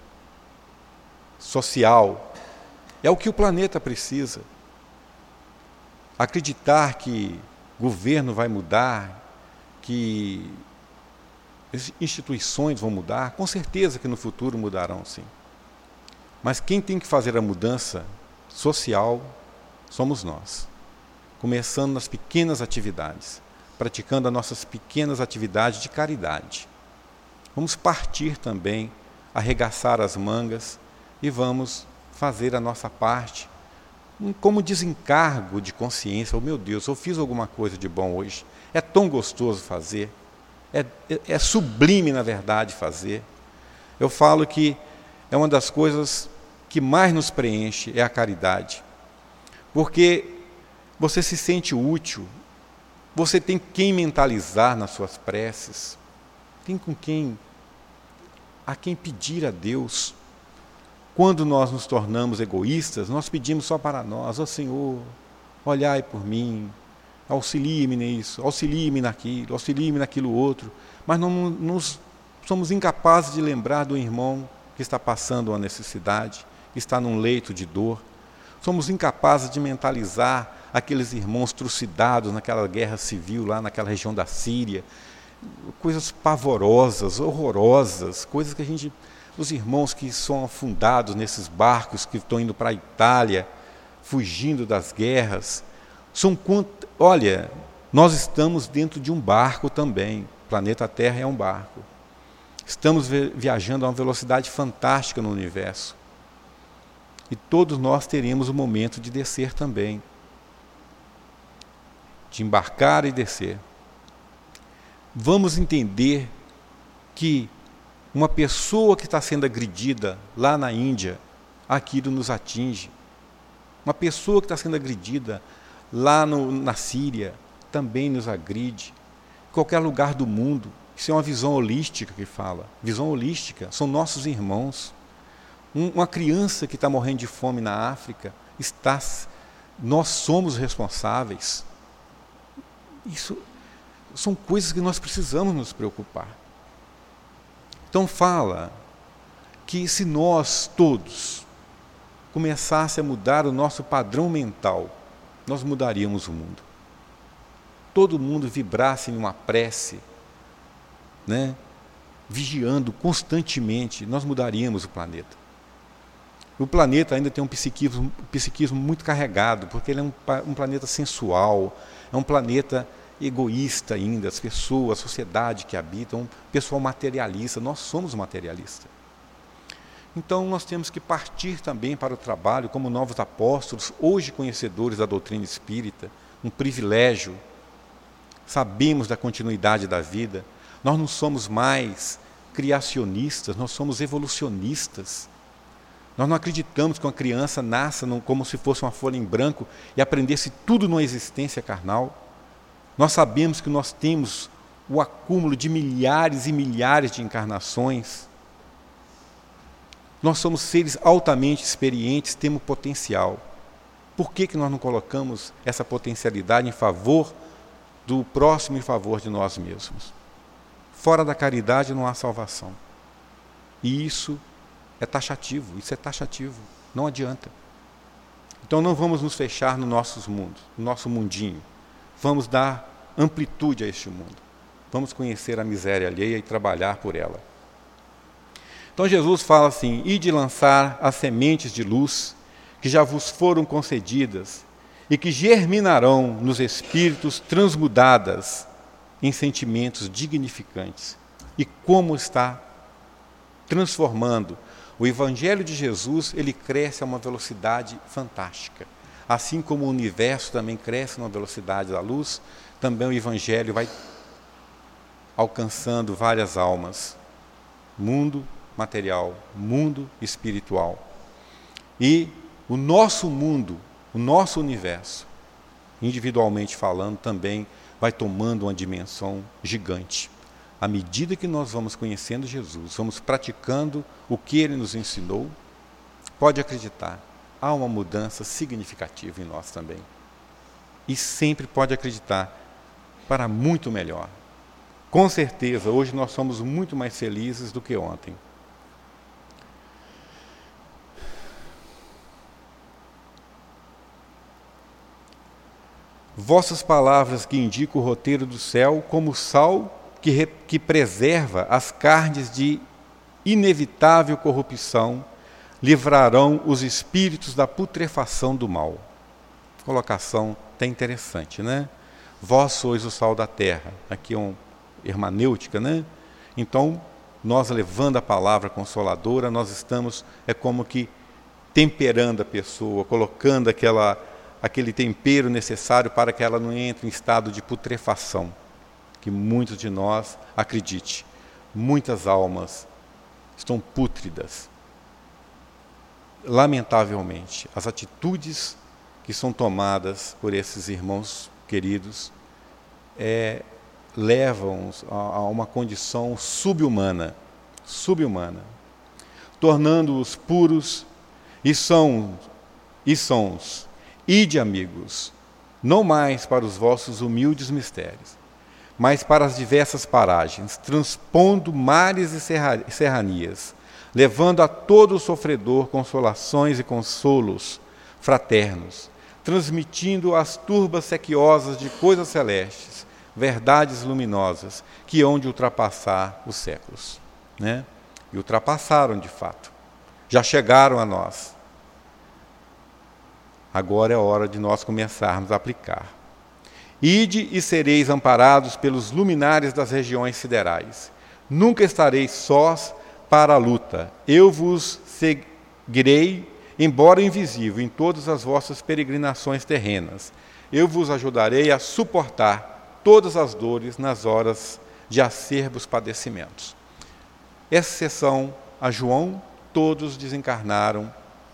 social. É o que o planeta precisa. Acreditar que o governo vai mudar, que as instituições vão mudar, com certeza que no futuro mudarão, sim. Mas quem tem que fazer a mudança social somos nós. Começando nas pequenas atividades, praticando as nossas pequenas atividades de caridade. Vamos partir também, arregaçar as mangas e vamos fazer a nossa parte como desencargo de consciência. Oh, meu Deus, eu fiz alguma coisa de bom hoje. É tão gostoso fazer. É, é, é sublime, na verdade, fazer. Eu falo que é uma das coisas que mais nos preenche, é a caridade. Porque você se sente útil, você tem quem mentalizar nas suas preces, tem com quem, a quem pedir a Deus. Quando nós nos tornamos egoístas, nós pedimos só para nós: ó Senhor, olhai por mim, auxilie-me nisso, auxilie-me naquilo, auxilie-me naquilo outro, mas não nos, somos incapazes de lembrar do irmão que está passando uma necessidade, que está num leito de dor. Somos incapazes de mentalizar aqueles irmãos trucidados naquela guerra civil lá naquela região da Síria, coisas pavorosas, horrorosas, coisas que a gente, os irmãos que são afundados nesses barcos que estão indo para a Itália, fugindo das guerras, são, olha, nós estamos dentro de um barco também, o planeta Terra é um barco, estamos viajando a uma velocidade fantástica no universo, e todos nós teremos o momento de descer também, de embarcar e descer. Vamos entender que uma pessoa que está sendo agredida lá na Índia, aquilo nos atinge. Uma pessoa que está sendo agredida lá no, na Síria, também nos agride. Em qualquer lugar do mundo. Isso é uma visão holística que fala. Visão holística, são nossos irmãos. Um, uma criança que está morrendo de fome na África, está, nós somos responsáveis. Isso são coisas que nós precisamos nos preocupar. Então fala que se nós todos começasse a mudar o nosso padrão mental, nós mudaríamos o mundo. Todo mundo vibrasse em uma prece né, vigiando constantemente, nós mudaríamos o planeta. O planeta ainda tem um psiquismo, psiquismo muito carregado, porque ele é um, um planeta sensual, é um planeta egoísta ainda, as pessoas, a sociedade que habita, um pessoal materialista, nós somos materialistas. Então nós temos que partir também para o trabalho como novos apóstolos, hoje conhecedores da doutrina espírita, um privilégio, sabemos da continuidade da vida, nós não somos mais criacionistas, nós somos evolucionistas. Nós não acreditamos que uma criança nasça como se fosse uma folha em branco e aprendesse tudo numa existência carnal. Nós sabemos que nós temos o acúmulo de milhares e milhares de encarnações. Nós somos seres altamente experientes, temos potencial. Por que que nós não colocamos essa potencialidade em favor do próximo, em favor de nós mesmos? Fora da caridade não há salvação. E isso é taxativo, isso é taxativo, não adianta. Então não vamos nos fechar no nosso mundo, no nosso mundinho. Vamos dar amplitude a este mundo. Vamos conhecer a miséria alheia e trabalhar por ela. Então Jesus fala assim: ide lançar as sementes de luz que já vos foram concedidas e que germinarão nos espíritos transmudadas em sentimentos dignificantes. E como está transformando. O Evangelho de Jesus, ele cresce a uma velocidade fantástica. Assim como o universo também cresce numa velocidade da luz, também o Evangelho vai alcançando várias almas. Mundo material, mundo espiritual. E o nosso mundo, o nosso universo, individualmente falando, também vai tomando uma dimensão gigante. À medida que nós vamos conhecendo Jesus, vamos praticando o que Ele nos ensinou, pode acreditar, há uma mudança significativa em nós também. E sempre pode acreditar, para muito melhor. Com certeza, hoje nós somos muito mais felizes do que ontem. Vossas palavras que indicam o roteiro do céu, como sal que, re, que preserva as carnes de inevitável corrupção, livrarão os espíritos da putrefação do mal. Colocação até interessante, né? Vós sois o sal da terra. Aqui é uma hermenêutica, né? Então, nós levando a palavra consoladora, nós estamos, é como que temperando a pessoa, colocando aquela, aquele tempero necessário para que ela não entre em estado de putrefação. Que muitos de nós, acredite, muitas almas estão pútridas. Lamentavelmente, as atitudes que são tomadas por esses irmãos queridos é, levam-os a, a uma condição subhumana, subhumana, tornando-os puros e são e sons, ide amigos, não mais para os vossos humildes mistérios, mas para as diversas paragens, transpondo mares e serra, serranias, levando a todo o sofredor consolações e consolos fraternos, transmitindo às turbas sequiosas de coisas celestes, verdades luminosas, que hão de ultrapassar os séculos. Né? E ultrapassaram de fato. Já chegaram a nós. Agora é hora de nós começarmos a aplicar. Ide e sereis amparados pelos luminares das regiões siderais. Nunca estareis sós para a luta. Eu vos seguirei, embora invisível, em todas as vossas peregrinações terrenas. Eu vos ajudarei a suportar todas as dores nas horas de acerbos padecimentos. Exceção a João, todos desencarnaram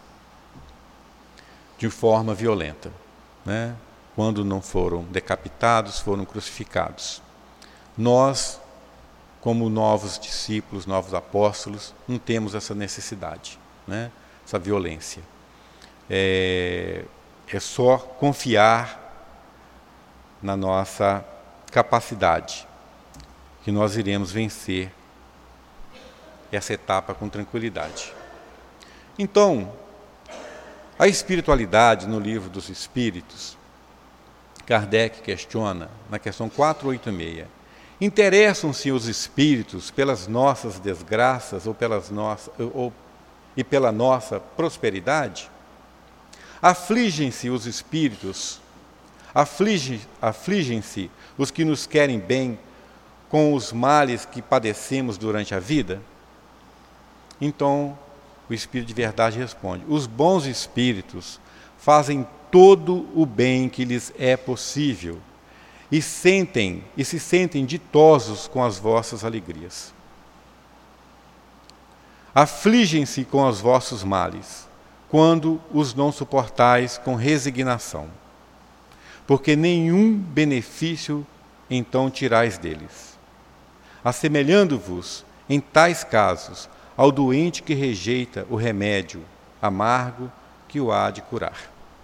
de forma violenta, né? Quando não foram decapitados, foram crucificados. Nós, como novos discípulos, novos apóstolos, não temos essa necessidade, né? Essa violência. É, é só confiar na nossa capacidade, que nós iremos vencer essa etapa com tranquilidade. Então, a espiritualidade no Livro dos Espíritos, Kardec questiona, na questão quatrocentos e oitenta e seis, Interessam-se os espíritos pelas nossas desgraças ou pelas nossas, ou, e pela nossa prosperidade? Afligem-se os espíritos, aflige, afligem-se os que nos querem bem com os males que padecemos durante a vida? Então, o Espírito de verdade responde: os bons espíritos fazem todo o bem que lhes é possível e sentem e se sentem ditosos com as vossas alegrias. Afligem-se com os vossos males, quando os não suportais com resignação, porque nenhum benefício então tirais deles, assemelhando-vos, em tais casos, ao doente que rejeita o remédio amargo que o há de curar.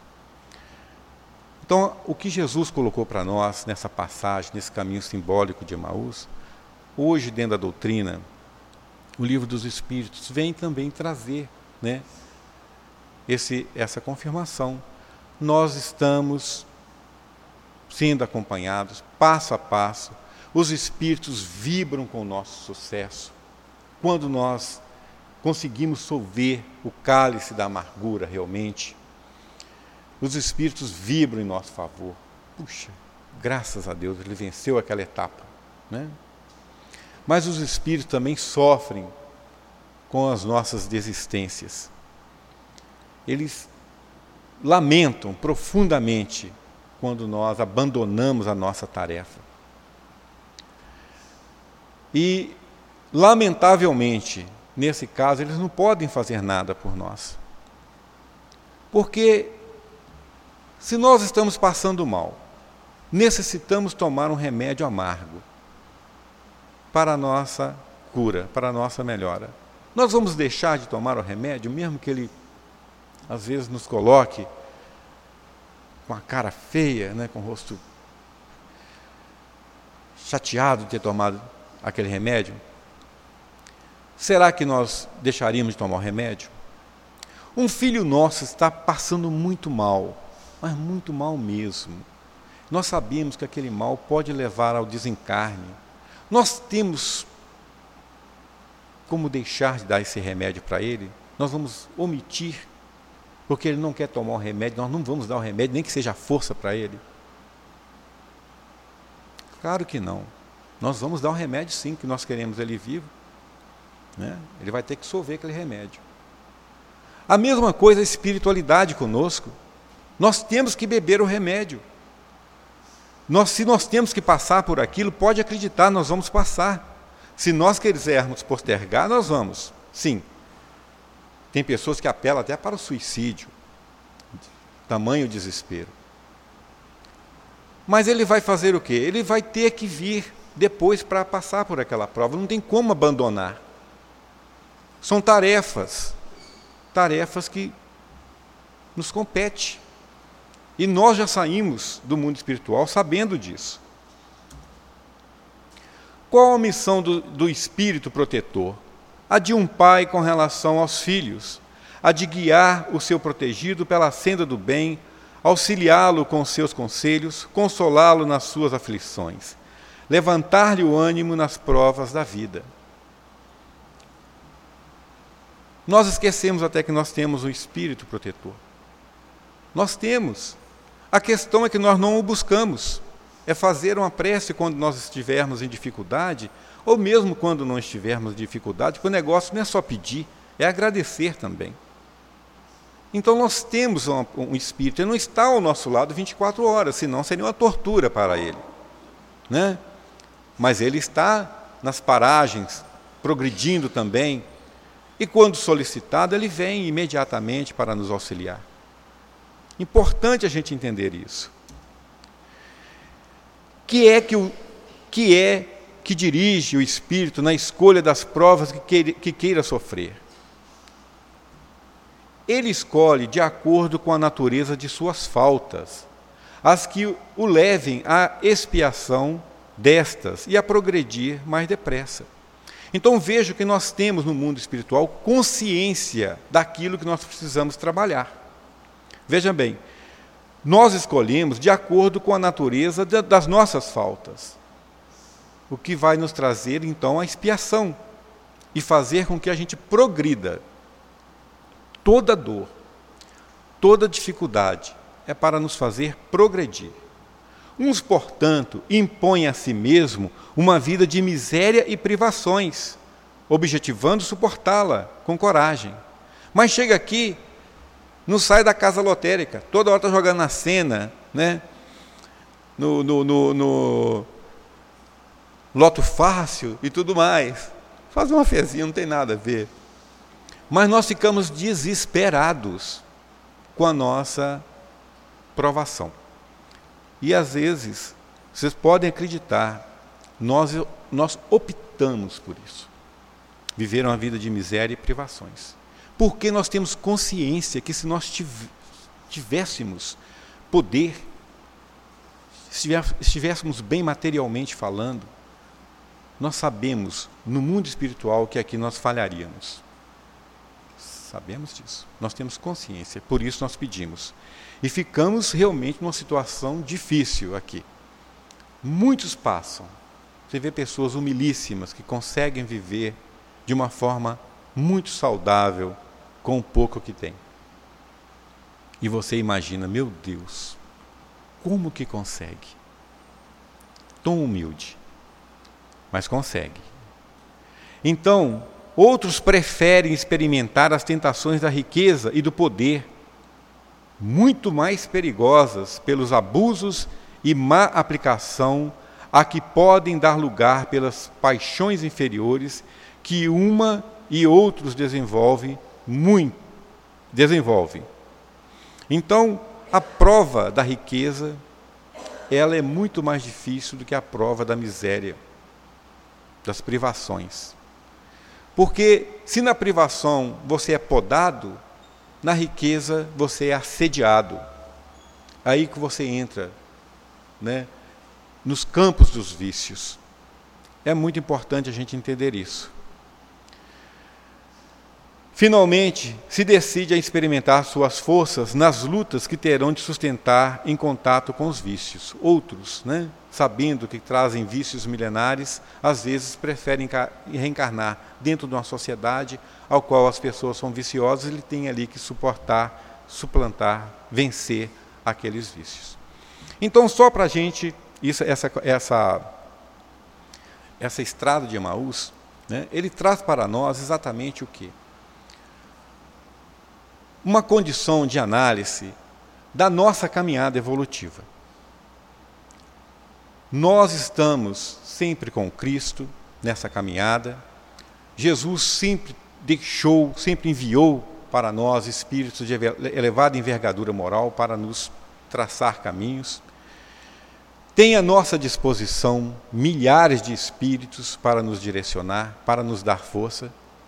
Então, o que Jesus colocou para nós nessa passagem, nesse caminho simbólico de Emaús, hoje dentro da doutrina, o Livro dos Espíritos vem também trazer, né, esse, essa confirmação. Nós estamos sendo acompanhados passo a passo, os espíritos vibram com o nosso sucesso. Quando nós conseguimos solver o cálice da amargura realmente, os espíritos vibram em nosso favor. Puxa, graças a Deus, ele venceu aquela etapa, né? Mas os espíritos também sofrem com as nossas desistências. Eles lamentam profundamente quando nós abandonamos a nossa tarefa. E, lamentavelmente, nesse caso, eles não podem fazer nada por nós. Porque, se nós estamos passando mal, necessitamos tomar um remédio amargo para a nossa cura, para a nossa melhora. Nós vamos deixar de tomar o remédio, mesmo que ele, às vezes, nos coloque com a cara feia, né, com o rosto chateado de ter tomado aquele remédio? Será que nós deixaríamos de tomar o remédio? Um filho nosso está passando muito mal, mas muito mal mesmo. Nós sabemos que aquele mal pode levar ao desencarne. Nós temos como deixar de dar esse remédio para ele? Nós vamos omitir, porque ele não quer tomar o remédio, nós não vamos dar o remédio, nem que seja força para ele? Claro que não. Nós vamos dar um remédio sim, que nós queremos ele vivo, né? Ele vai ter que solver aquele remédio. A mesma coisa a espiritualidade conosco. Nós temos que beber o remédio. Nós, se nós temos que passar por aquilo, pode acreditar, nós vamos passar. Se nós quisermos postergar, nós vamos. Sim. Tem pessoas que apelam até para o suicídio. Tamanho desespero. Mas ele vai fazer o quê? Ele vai ter que vir depois para passar por aquela prova. Não tem como abandonar. São tarefas. Tarefas que nos competem. E nós já saímos do mundo espiritual sabendo disso. Qual a missão do, do espírito protetor? A de um pai com relação aos filhos, a de guiar o seu protegido pela senda do bem, auxiliá-lo com seus conselhos, consolá-lo nas suas aflições, levantar-lhe o ânimo nas provas da vida. Nós esquecemos até que nós temos um espírito protetor. Nós temos. A questão é que nós não o buscamos. É fazer uma prece quando nós estivermos em dificuldade, ou mesmo quando não estivermos em dificuldade, porque o negócio não é só pedir, é agradecer também. Então nós temos um, um espírito, ele não está ao nosso lado vinte e quatro horas, senão seria uma tortura para ele, né? Mas ele está nas paragens, progredindo também, e quando solicitado, ele vem imediatamente para nos auxiliar. Importante a gente entender isso. Que é que, o, que é que dirige o espírito na escolha das provas que queira, que queira sofrer? Ele escolhe de acordo com a natureza de suas faltas, as que o levem à expiação destas e a progredir mais depressa. Então vejo que nós temos no mundo espiritual consciência daquilo que nós precisamos trabalhar. Veja bem, nós escolhemos de acordo com a natureza das nossas faltas. o que vai nos trazer, então, a expiação e fazer com que a gente progrida. Toda dor, toda dificuldade é para nos fazer progredir. Uns, portanto, impõem a si mesmo uma vida de miséria e privações, objetivando suportá-la com coragem. Mas chega aqui, não sai da casa lotérica, toda hora está jogando na cena, né? no, no, no, no loto fácil e tudo mais. Faz uma fezinha, não tem nada a ver. Mas nós ficamos desesperados com a nossa provação. E às vezes, vocês podem acreditar, nós, nós optamos por isso. Viver uma vida de miséria e privações. Porque nós temos consciência que se nós tivéssemos poder, se estivéssemos bem materialmente falando, nós sabemos, no mundo espiritual, que aqui nós falharíamos. Sabemos disso. Nós temos consciência, por isso nós pedimos. E ficamos realmente numa situação difícil aqui. Muitos passam. Você vê pessoas humilíssimas que conseguem viver de uma forma muito saudável com o pouco que tem. E você imagina, meu Deus, como que consegue? Tão humilde, mas consegue. Então, outros preferem experimentar as tentações da riqueza e do poder, muito mais perigosas pelos abusos e má aplicação a que podem dar lugar pelas paixões inferiores que uma e outros desenvolvem muito, desenvolvem. Então, a prova da riqueza, ela é muito mais difícil do que a prova da miséria, das privações. Porque se na privação você é podado, na riqueza você é assediado. Aí que você entra, né, nos campos dos vícios. É muito importante a gente entender isso. Finalmente, se decide a experimentar suas forças nas lutas que terão de sustentar em contato com os vícios. Outros, né, sabendo que trazem vícios milenares, às vezes preferem reencarnar dentro de uma sociedade ao qual as pessoas são viciosas e ele tem ali que suportar, suplantar, vencer aqueles vícios. Então, só para a gente, isso, essa, essa, essa estrada de Emaús, né, ele traz para nós exatamente o quê? Uma condição de análise da nossa caminhada evolutiva. Nós estamos sempre com Cristo nessa caminhada. Jesus sempre deixou, sempre enviou para nós espíritos de elevada envergadura moral para nos traçar caminhos. Tem à nossa disposição milhares de espíritos para nos direcionar, para nos dar força.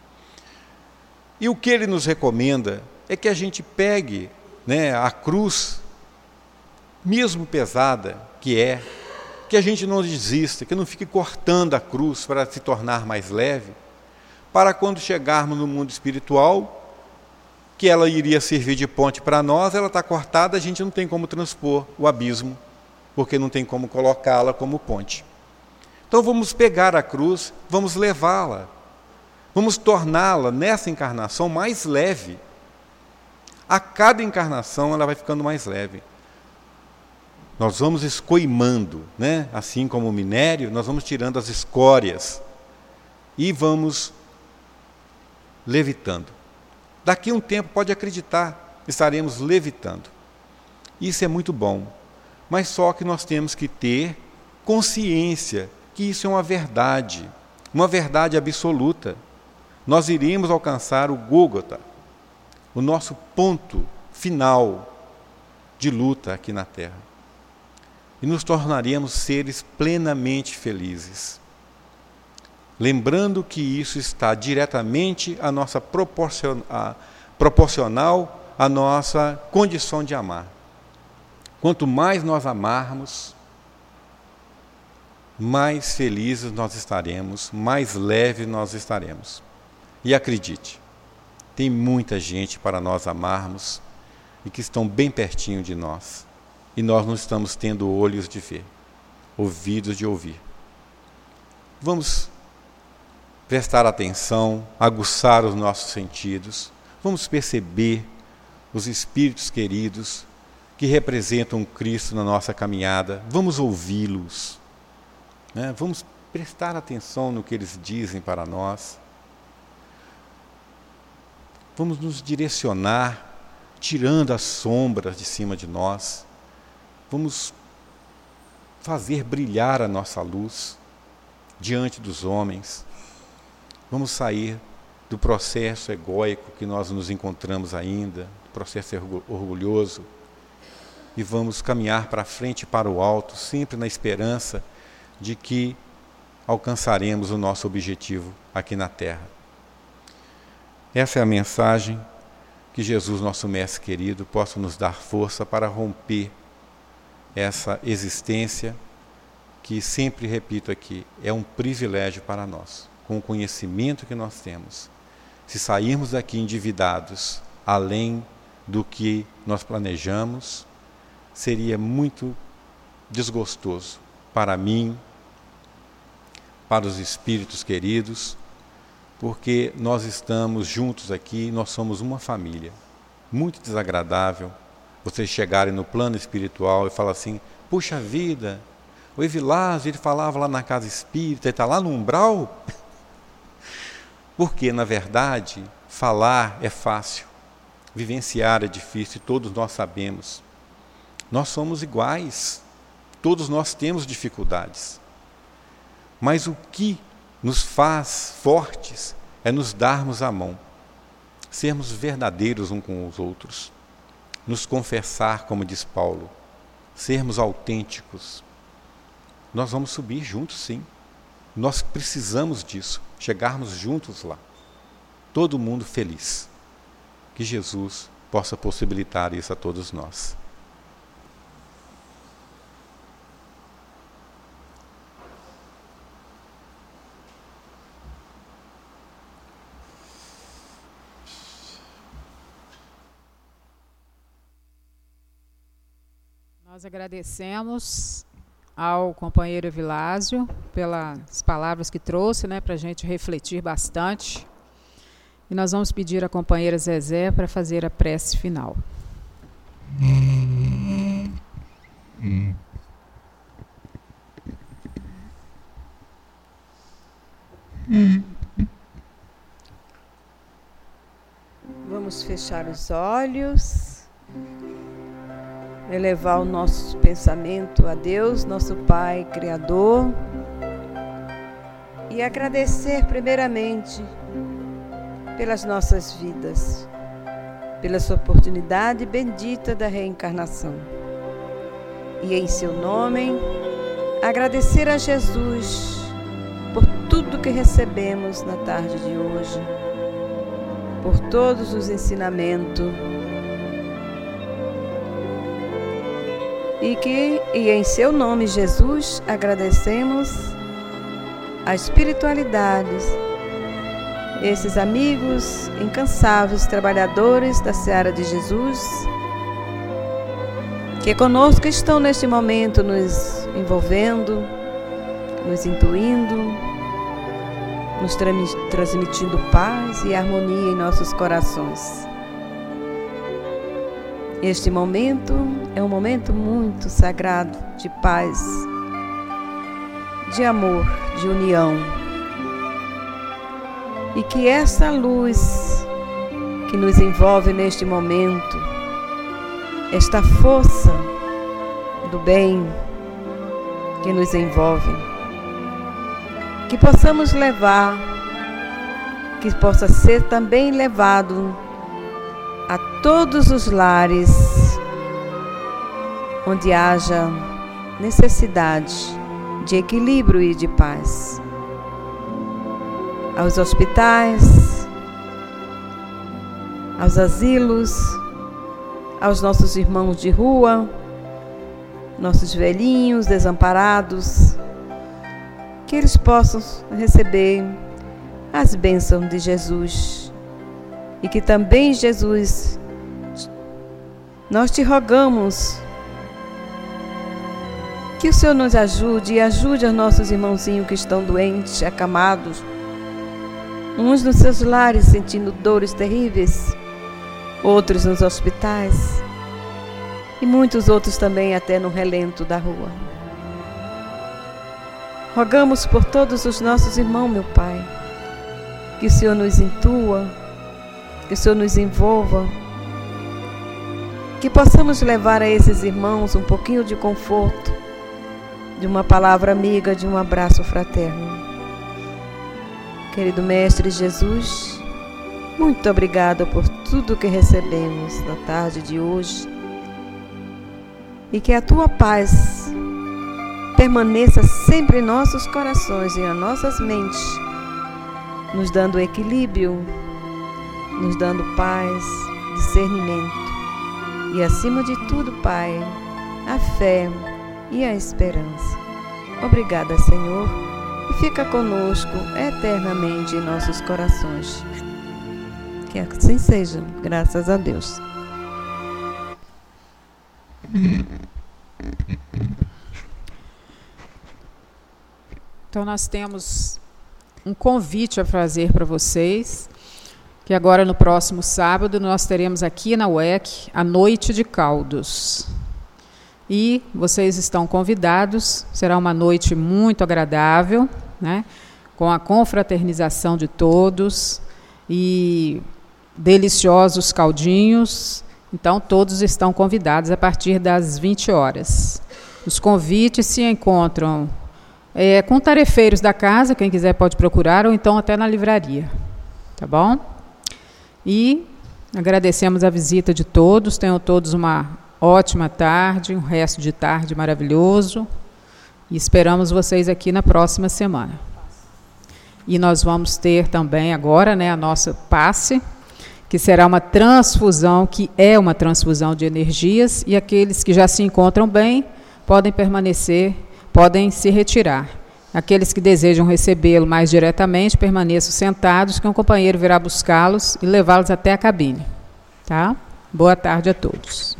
E o que ele nos recomenda é que a gente pegue, né, a cruz, mesmo pesada que é, que a gente não desista, que não fique cortando a cruz para se tornar mais leve, para quando chegarmos no mundo espiritual, que ela iria servir de ponte para nós, ela está cortada, a gente não tem como transpor o abismo, porque não tem como colocá-la como ponte. Então vamos pegar a cruz, vamos levá-la, vamos torná-la nessa encarnação mais leve. A cada encarnação ela vai ficando mais leve. Nós vamos escoimando, né? Assim como o minério, nós vamos tirando as escórias e vamos levitando. Daqui a um tempo, pode acreditar, estaremos levitando. Isso é muito bom, mas só que nós temos que ter consciência que isso é uma verdade, uma verdade absoluta. Nós iremos alcançar o Gólgota, o nosso ponto final de luta aqui na Terra. E nos tornaremos seres plenamente felizes. Lembrando que isso está diretamente à nossa proporcion... a... proporcional à nossa condição de amar. Quanto mais nós amarmos, mais felizes nós estaremos, mais leves nós estaremos. E acredite, tem muita gente para nós amarmos e que estão bem pertinho de nós. E nós não estamos tendo olhos de ver, ouvidos de ouvir. vamos prestar atenção, aguçar os nossos sentidos, vamos perceber os espíritos queridos que representam Cristo na nossa caminhada, vamos ouvi-los, né? Vamos prestar atenção no que eles dizem para nós, vamos nos direcionar, tirando as sombras de cima de nós, vamos fazer brilhar a nossa luz diante dos homens, vamos sair do processo egóico que nós nos encontramos ainda, do processo orgulhoso, e vamos caminhar para frente e para o alto, sempre na esperança de que alcançaremos o nosso objetivo aqui na Terra. Essa é a mensagem, que Jesus, nosso Mestre querido, possa nos dar força para romper essa existência que, sempre repito aqui, é um privilégio para nós, com o conhecimento que nós temos. Se sairmos daqui endividados, além do que nós planejamos, seria muito desgostoso para mim, para os espíritos queridos, porque nós estamos juntos aqui, nós somos uma família. Muito desagradável vocês chegarem no plano espiritual e falar assim: puxa vida, o Evilásio, ele falava lá na casa espírita, ele está lá no umbral. Porque, na verdade, falar é fácil, vivenciar é difícil, e todos nós sabemos. Nós somos iguais, todos nós temos dificuldades. Mas o que nos faz fortes é nos darmos a mão, sermos verdadeiros uns com os outros, nos confessar, como diz Paulo, sermos autênticos. Nós vamos subir juntos, sim. Nós precisamos disso, chegarmos juntos lá, todo mundo feliz. Que Jesus possa possibilitar isso a todos nós. Nós agradecemos ao companheiro Evilásio pelas palavras que trouxe, né, para a gente refletir bastante. E nós vamos pedir à companheira Zezé para fazer a prece final. Vamos fechar os olhos, elevar o nosso pensamento a Deus, nosso Pai Criador, e agradecer primeiramente pelas nossas vidas, pela sua oportunidade bendita da reencarnação. E em seu nome, agradecer a Jesus por tudo que recebemos na tarde de hoje, por todos os ensinamentos, e que, e em seu nome, Jesus, agradecemos a espiritualidade, esses amigos incansáveis, trabalhadores da Seara de Jesus, que conosco estão neste momento nos envolvendo, nos intuindo, nos transmitindo paz e harmonia em nossos corações. Este momento é um momento muito sagrado de paz, de amor, de união. E que essa luz que nos envolve neste momento, esta força do bem que nos envolve, que possamos levar, que possa ser também levado a todos os lares onde haja necessidade de equilíbrio e de paz, aos hospitais, aos asilos, aos nossos irmãos de rua, nossos velhinhos desamparados, que eles possam receber as bênçãos de Jesus. E que também, Jesus, nós te rogamos Que o Senhor nos ajude e ajude os nossos irmãozinhos que estão doentes, acamados, uns nos seus lares sentindo dores terríveis, outros nos hospitais e muitos outros também até no relento da rua. Rogamos por todos os nossos irmãos, meu Pai, que o Senhor nos intua, que o Senhor nos envolva, que possamos levar a esses irmãos um pouquinho de conforto, de uma palavra amiga, de um abraço fraterno. Querido Mestre Jesus, muito obrigada por tudo que recebemos na tarde de hoje e que a Tua paz permaneça sempre em nossos corações e em nossas mentes, nos dando equilíbrio, nos dando paz, discernimento e, acima de tudo, Pai, a fé e a esperança. Obrigada, Senhor, e fica conosco eternamente em nossos corações. Que assim seja, graças a Deus. Então nós temos um convite a fazer para vocês, que agora no próximo sábado nós teremos aqui na U E C a Noite de Caldos. E vocês estão convidados, será uma noite muito agradável, né, com a confraternização de todos e deliciosos caldinhos. Então todos estão convidados a partir das vinte horas. Os convites se encontram é, com tarefeiros da casa, quem quiser pode procurar, ou então até na livraria. Tá bom? E agradecemos a visita de todos, tenham todos uma ótima tarde, um resto de tarde maravilhoso, e esperamos vocês aqui na próxima semana. E nós vamos ter também agora, né, a nossa passe, que será uma transfusão, que é uma transfusão de energias, e aqueles que já se encontram bem podem permanecer, podem se retirar. Aqueles que desejam recebê-lo mais diretamente, permaneçam sentados, que um companheiro virá buscá-los e levá-los até a cabine. Tá? Boa tarde a todos.